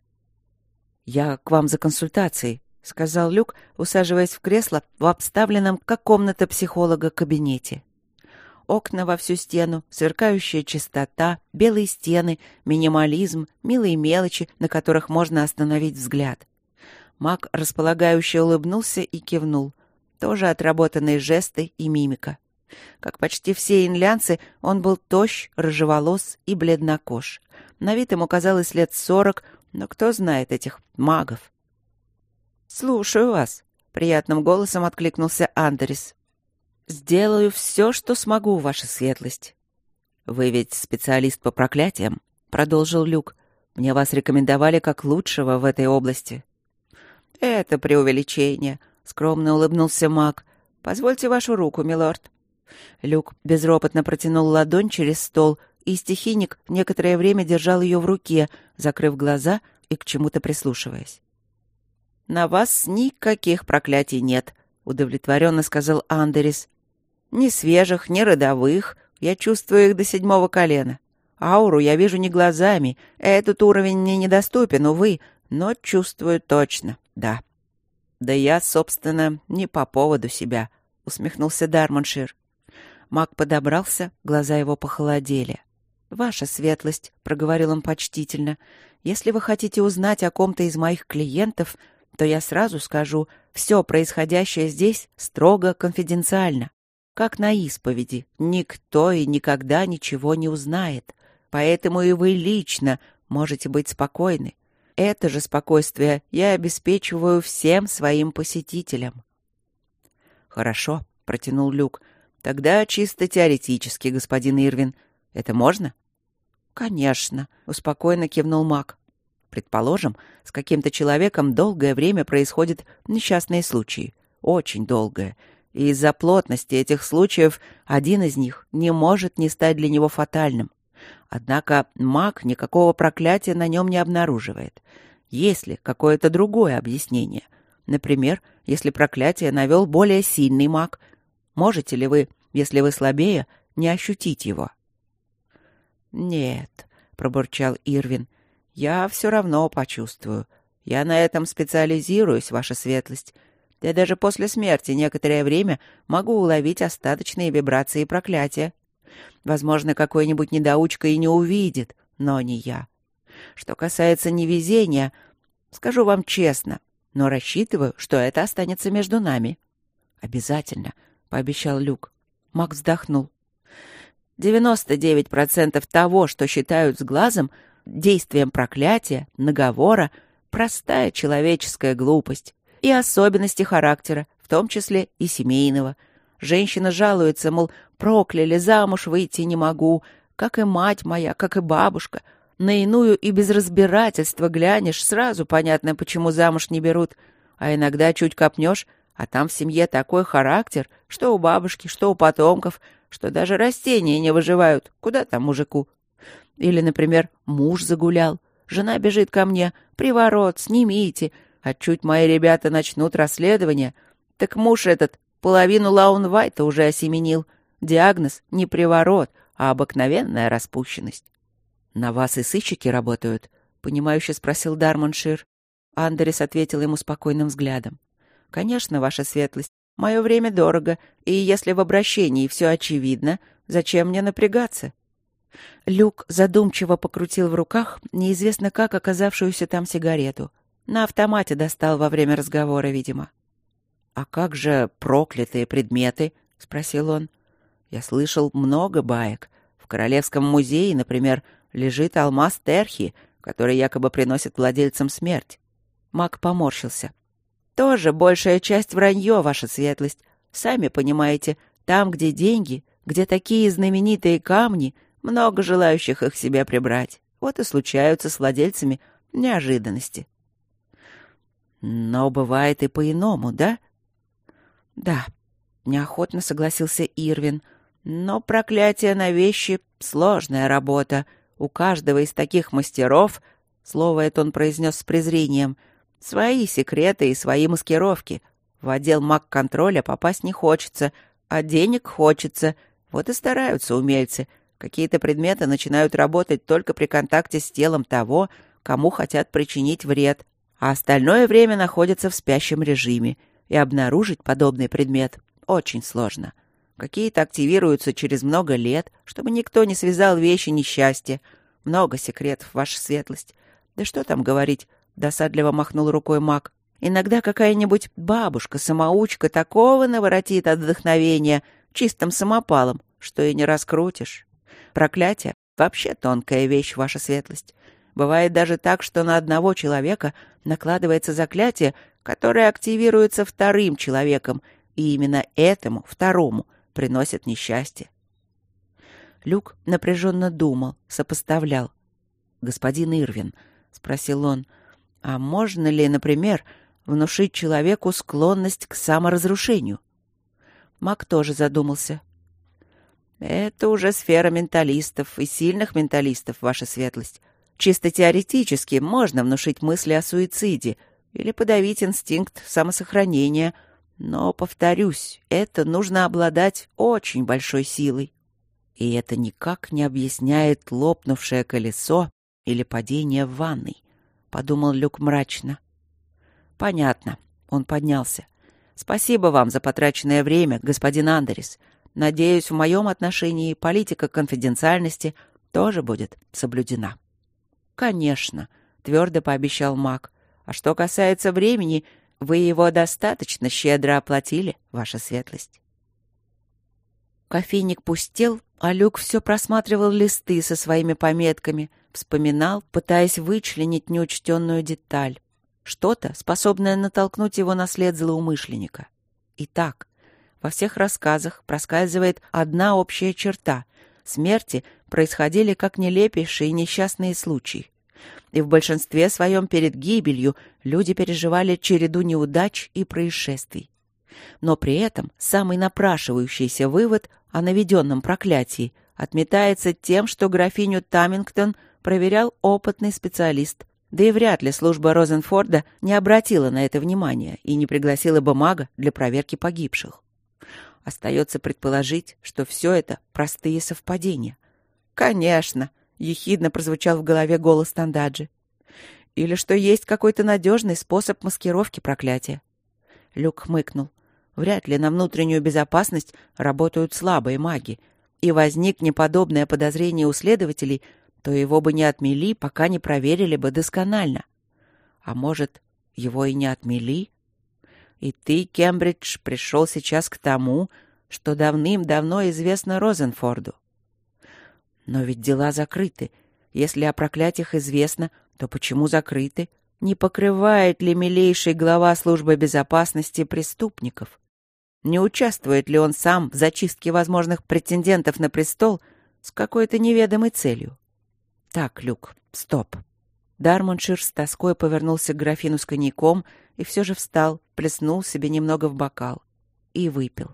«Я к вам за консультацией», — сказал Люк, усаживаясь в кресло в обставленном, как комната психолога, кабинете. Окна во всю стену, сверкающая чистота, белые стены, минимализм, милые мелочи, на которых можно остановить взгляд. Маг располагающе улыбнулся и кивнул. Тоже отработанные жесты и мимика. Как почти все инлянцы, он был тощ, рыжеволос и бледнокож. На вид ему казалось лет сорок, но кто знает этих магов? «Слушаю вас», — приятным голосом откликнулся Андерис. «Сделаю все, что смогу, ваша светлость». «Вы ведь специалист по проклятиям», — продолжил Люк. «Мне вас рекомендовали как лучшего в этой области». «Это преувеличение», — скромно улыбнулся маг. «Позвольте вашу руку, милорд». Люк безропотно протянул ладонь через стол, и стихийник некоторое время держал ее в руке, закрыв глаза и к чему-то прислушиваясь. «На вас никаких проклятий нет», — удовлетворенно сказал Андерис. «Ни свежих, ни родовых. Я чувствую их до седьмого колена. Ауру я вижу не глазами. Этот уровень мне недоступен, увы, но чувствую точно, да». «Да я, собственно, не по поводу себя», — усмехнулся Дармоншир. Маг подобрался, глаза его похолодели. «Ваша светлость», — проговорил он почтительно, — «если вы хотите узнать о ком-то из моих клиентов, то я сразу скажу, все происходящее здесь строго конфиденциально. Как на исповеди, никто и никогда ничего не узнает. Поэтому и вы лично можете быть спокойны. Это же спокойствие я обеспечиваю всем своим посетителям». «Хорошо», — протянул Люк. «Тогда чисто теоретически, господин Ирвин. Это можно?» «Конечно», — успокойно кивнул маг. Предположим, с каким-то человеком долгое время происходят несчастные случаи. Очень долгое. И из-за плотности этих случаев один из них не может не стать для него фатальным. Однако маг никакого проклятия на нем не обнаруживает. Есть ли какое-то другое объяснение? Например, если проклятие навел более сильный маг, можете ли вы, если вы слабее, не ощутить его? «Нет», — пробурчал Ирвин, — «я все равно почувствую. Я на этом специализируюсь, ваша светлость. Я даже после смерти некоторое время могу уловить остаточные вибрации проклятия. Возможно, какой-нибудь недоучка и не увидит, но не я. Что касается невезения, скажу вам честно, но рассчитываю, что это останется между нами». «Обязательно», — пообещал Люк. Маг вздохнул. «девяносто девять процентов того, что считают с глазом, действием проклятия, наговора, простая человеческая глупость и особенности характера, в том числе и семейного. Женщина жалуется, мол, прокляли, замуж выйти не могу, как и мать моя, как и бабушка. На иную и без разбирательства глянешь, сразу понятно, почему замуж не берут. А иногда чуть копнешь, а там в семье такой характер, что у бабушки, что у потомков, что даже растения не выживают. Куда там мужику? Или, например, муж загулял. Жена бежит ко мне. Приворот, снимите. А чуть мои ребята начнут расследование, так муж этот половину Лаунвайта уже осеменил. Диагноз не приворот, а обыкновенная распущенность. «На вас и сыщики работают?» — понимающе спросил Дармоншир. Андерис ответил ему спокойным взглядом. «Конечно, ваша светлость. Мое время дорого, и если в обращении все очевидно, зачем мне напрягаться?» Люк задумчиво покрутил в руках неизвестно как оказавшуюся там сигарету. На автомате достал во время разговора, видимо. «А как же проклятые предметы?» — спросил он. «Я слышал много баек. В Королевском музее, например, лежит алмаз Терхи, который якобы приносит владельцам смерть». Маг поморщился. «Тоже большая часть вранье, ваша светлость. Сами понимаете, там, где деньги, где такие знаменитые камни, много желающих их себе прибрать. Вот и случаются с владельцами неожиданности». «Но бывает и по-иному, да?» «Да», — неохотно согласился Ирвин. «Но проклятие на вещи — сложная работа. У каждого из таких мастеров, слово это он произнес с презрением, свои секреты и свои маскировки. В отдел маг-контроля попасть не хочется, а денег хочется. Вот и стараются умельцы. Какие-то предметы начинают работать только при контакте с телом того, кому хотят причинить вред, а остальное время находятся в спящем режиме. И обнаружить подобный предмет очень сложно. Какие-то активируются через много лет, чтобы никто не связал вещи несчастья. Много секретов, ваша светлость. Да что там говорить, досадливо махнул рукой маг. Иногда какая-нибудь бабушка-самоучка такого наворотит от вдохновения чистым самопалом, что и не раскрутишь. Проклятие — вообще тонкая вещь, ваша светлость. Бывает даже так, что на одного человека накладывается заклятие, которое активируется вторым человеком, и именно этому, второму, приносит несчастье. Люк напряженно думал, сопоставлял. «Господин Ирвин», — спросил он, — «а можно ли, например, внушить человеку склонность к саморазрушению?» Маг тоже задумался. «Это уже сфера менталистов и сильных менталистов, ваша светлость. Чисто теоретически можно внушить мысли о суициде или подавить инстинкт самосохранения, но, повторюсь, это нужно обладать очень большой силой. И это никак не объясняет лопнувшее колесо или падение в ванной», — подумал Люк мрачно. «Понятно», — он поднялся. «Спасибо вам за потраченное время, господин Андерис. Надеюсь, в моем отношении политика конфиденциальности тоже будет соблюдена». «Конечно», — твердо пообещал маг. «А что касается времени, вы его достаточно щедро оплатили, ваша светлость». Кофейник пустел, а Люк все просматривал листы со своими пометками, вспоминал, пытаясь вычленить неучтенную деталь. Что-то, способное натолкнуть его на след злоумышленника. Итак, во всех рассказах проскальзывает одна общая черта. Смерти происходили как нелепейшие несчастные случаи. и в большинстве своем перед гибелью люди переживали череду неудач и происшествий. Но при этом самый напрашивающийся вывод о наведенном проклятии отметается тем, что графиню Тамингтон проверял опытный специалист, да и вряд ли служба Розенфорда не обратила на это внимания и не пригласила бы мага для проверки погибших. Остается предположить, что все это простые совпадения. «Конечно!» — ехидно прозвучал в голове голос Тандаджи. «Или что есть какой-то надежный способ маскировки проклятия». Люк хмыкнул. Вряд ли на внутреннюю безопасность работают слабые маги, и возникне подобное подозрение у следователей, то его бы не отмели, пока не проверили бы досконально. А может, его и не отмели? И ты, Кембридж, пришел сейчас к тому, что давным-давно известно Розенфорду. Но ведь дела закрыты. Если о проклятиях известно, то почему закрыты? Не покрывает ли милейший глава службы безопасности преступников? Не участвует ли он сам в зачистке возможных претендентов на престол с какой-то неведомой целью? Так, Люк, стоп. Дармоншир с тоской повернулся к графину с коньяком и все же встал, плеснул себе немного в бокал и выпил.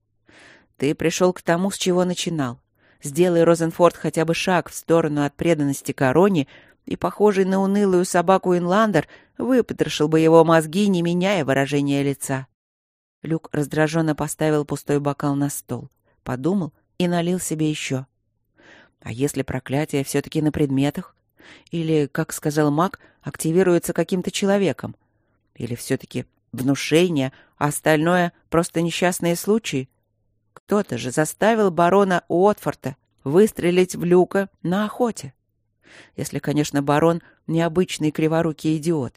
Ты пришел к тому, с чего начинал. Сделай Розенфорд хотя бы шаг в сторону от преданности короне, и, похожий на унылую собаку Инландер, выпотрошил бы его мозги, не меняя выражения лица. Люк раздраженно поставил пустой бокал на стол, подумал и налил себе еще. А если проклятие все-таки на предметах? Или, как сказал маг, активируется каким-то человеком? Или все-таки внушение, а остальное просто несчастные случаи? Кто-то же заставил барона Уотфорта выстрелить в Люка на охоте. Если, конечно, барон — необычный криворукий идиот.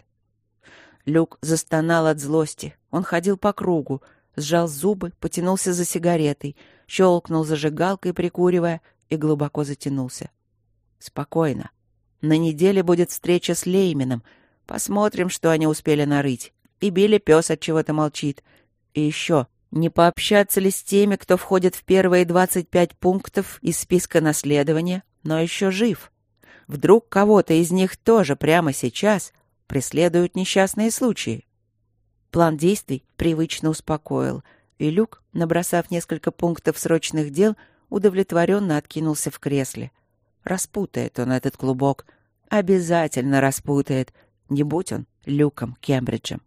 Люк застонал от злости. Он ходил по кругу, сжал зубы, потянулся за сигаретой, щелкнул зажигалкой, прикуривая, и глубоко затянулся. Спокойно. На неделе будет встреча с Лейменом. Посмотрим, что они успели нарыть. И Билли пес от чего-то молчит. И еще, не пообщаться ли с теми, кто входит в первые двадцать пять пунктов из списка наследования, но еще жив? Вдруг кого-то из них тоже прямо сейчас преследуют несчастные случаи? План действий привычно успокоил, и Люк, набросав несколько пунктов срочных дел, удовлетворенно откинулся в кресле. Распутает он этот клубок. Обязательно распутает, не будь он Люком Кембриджем.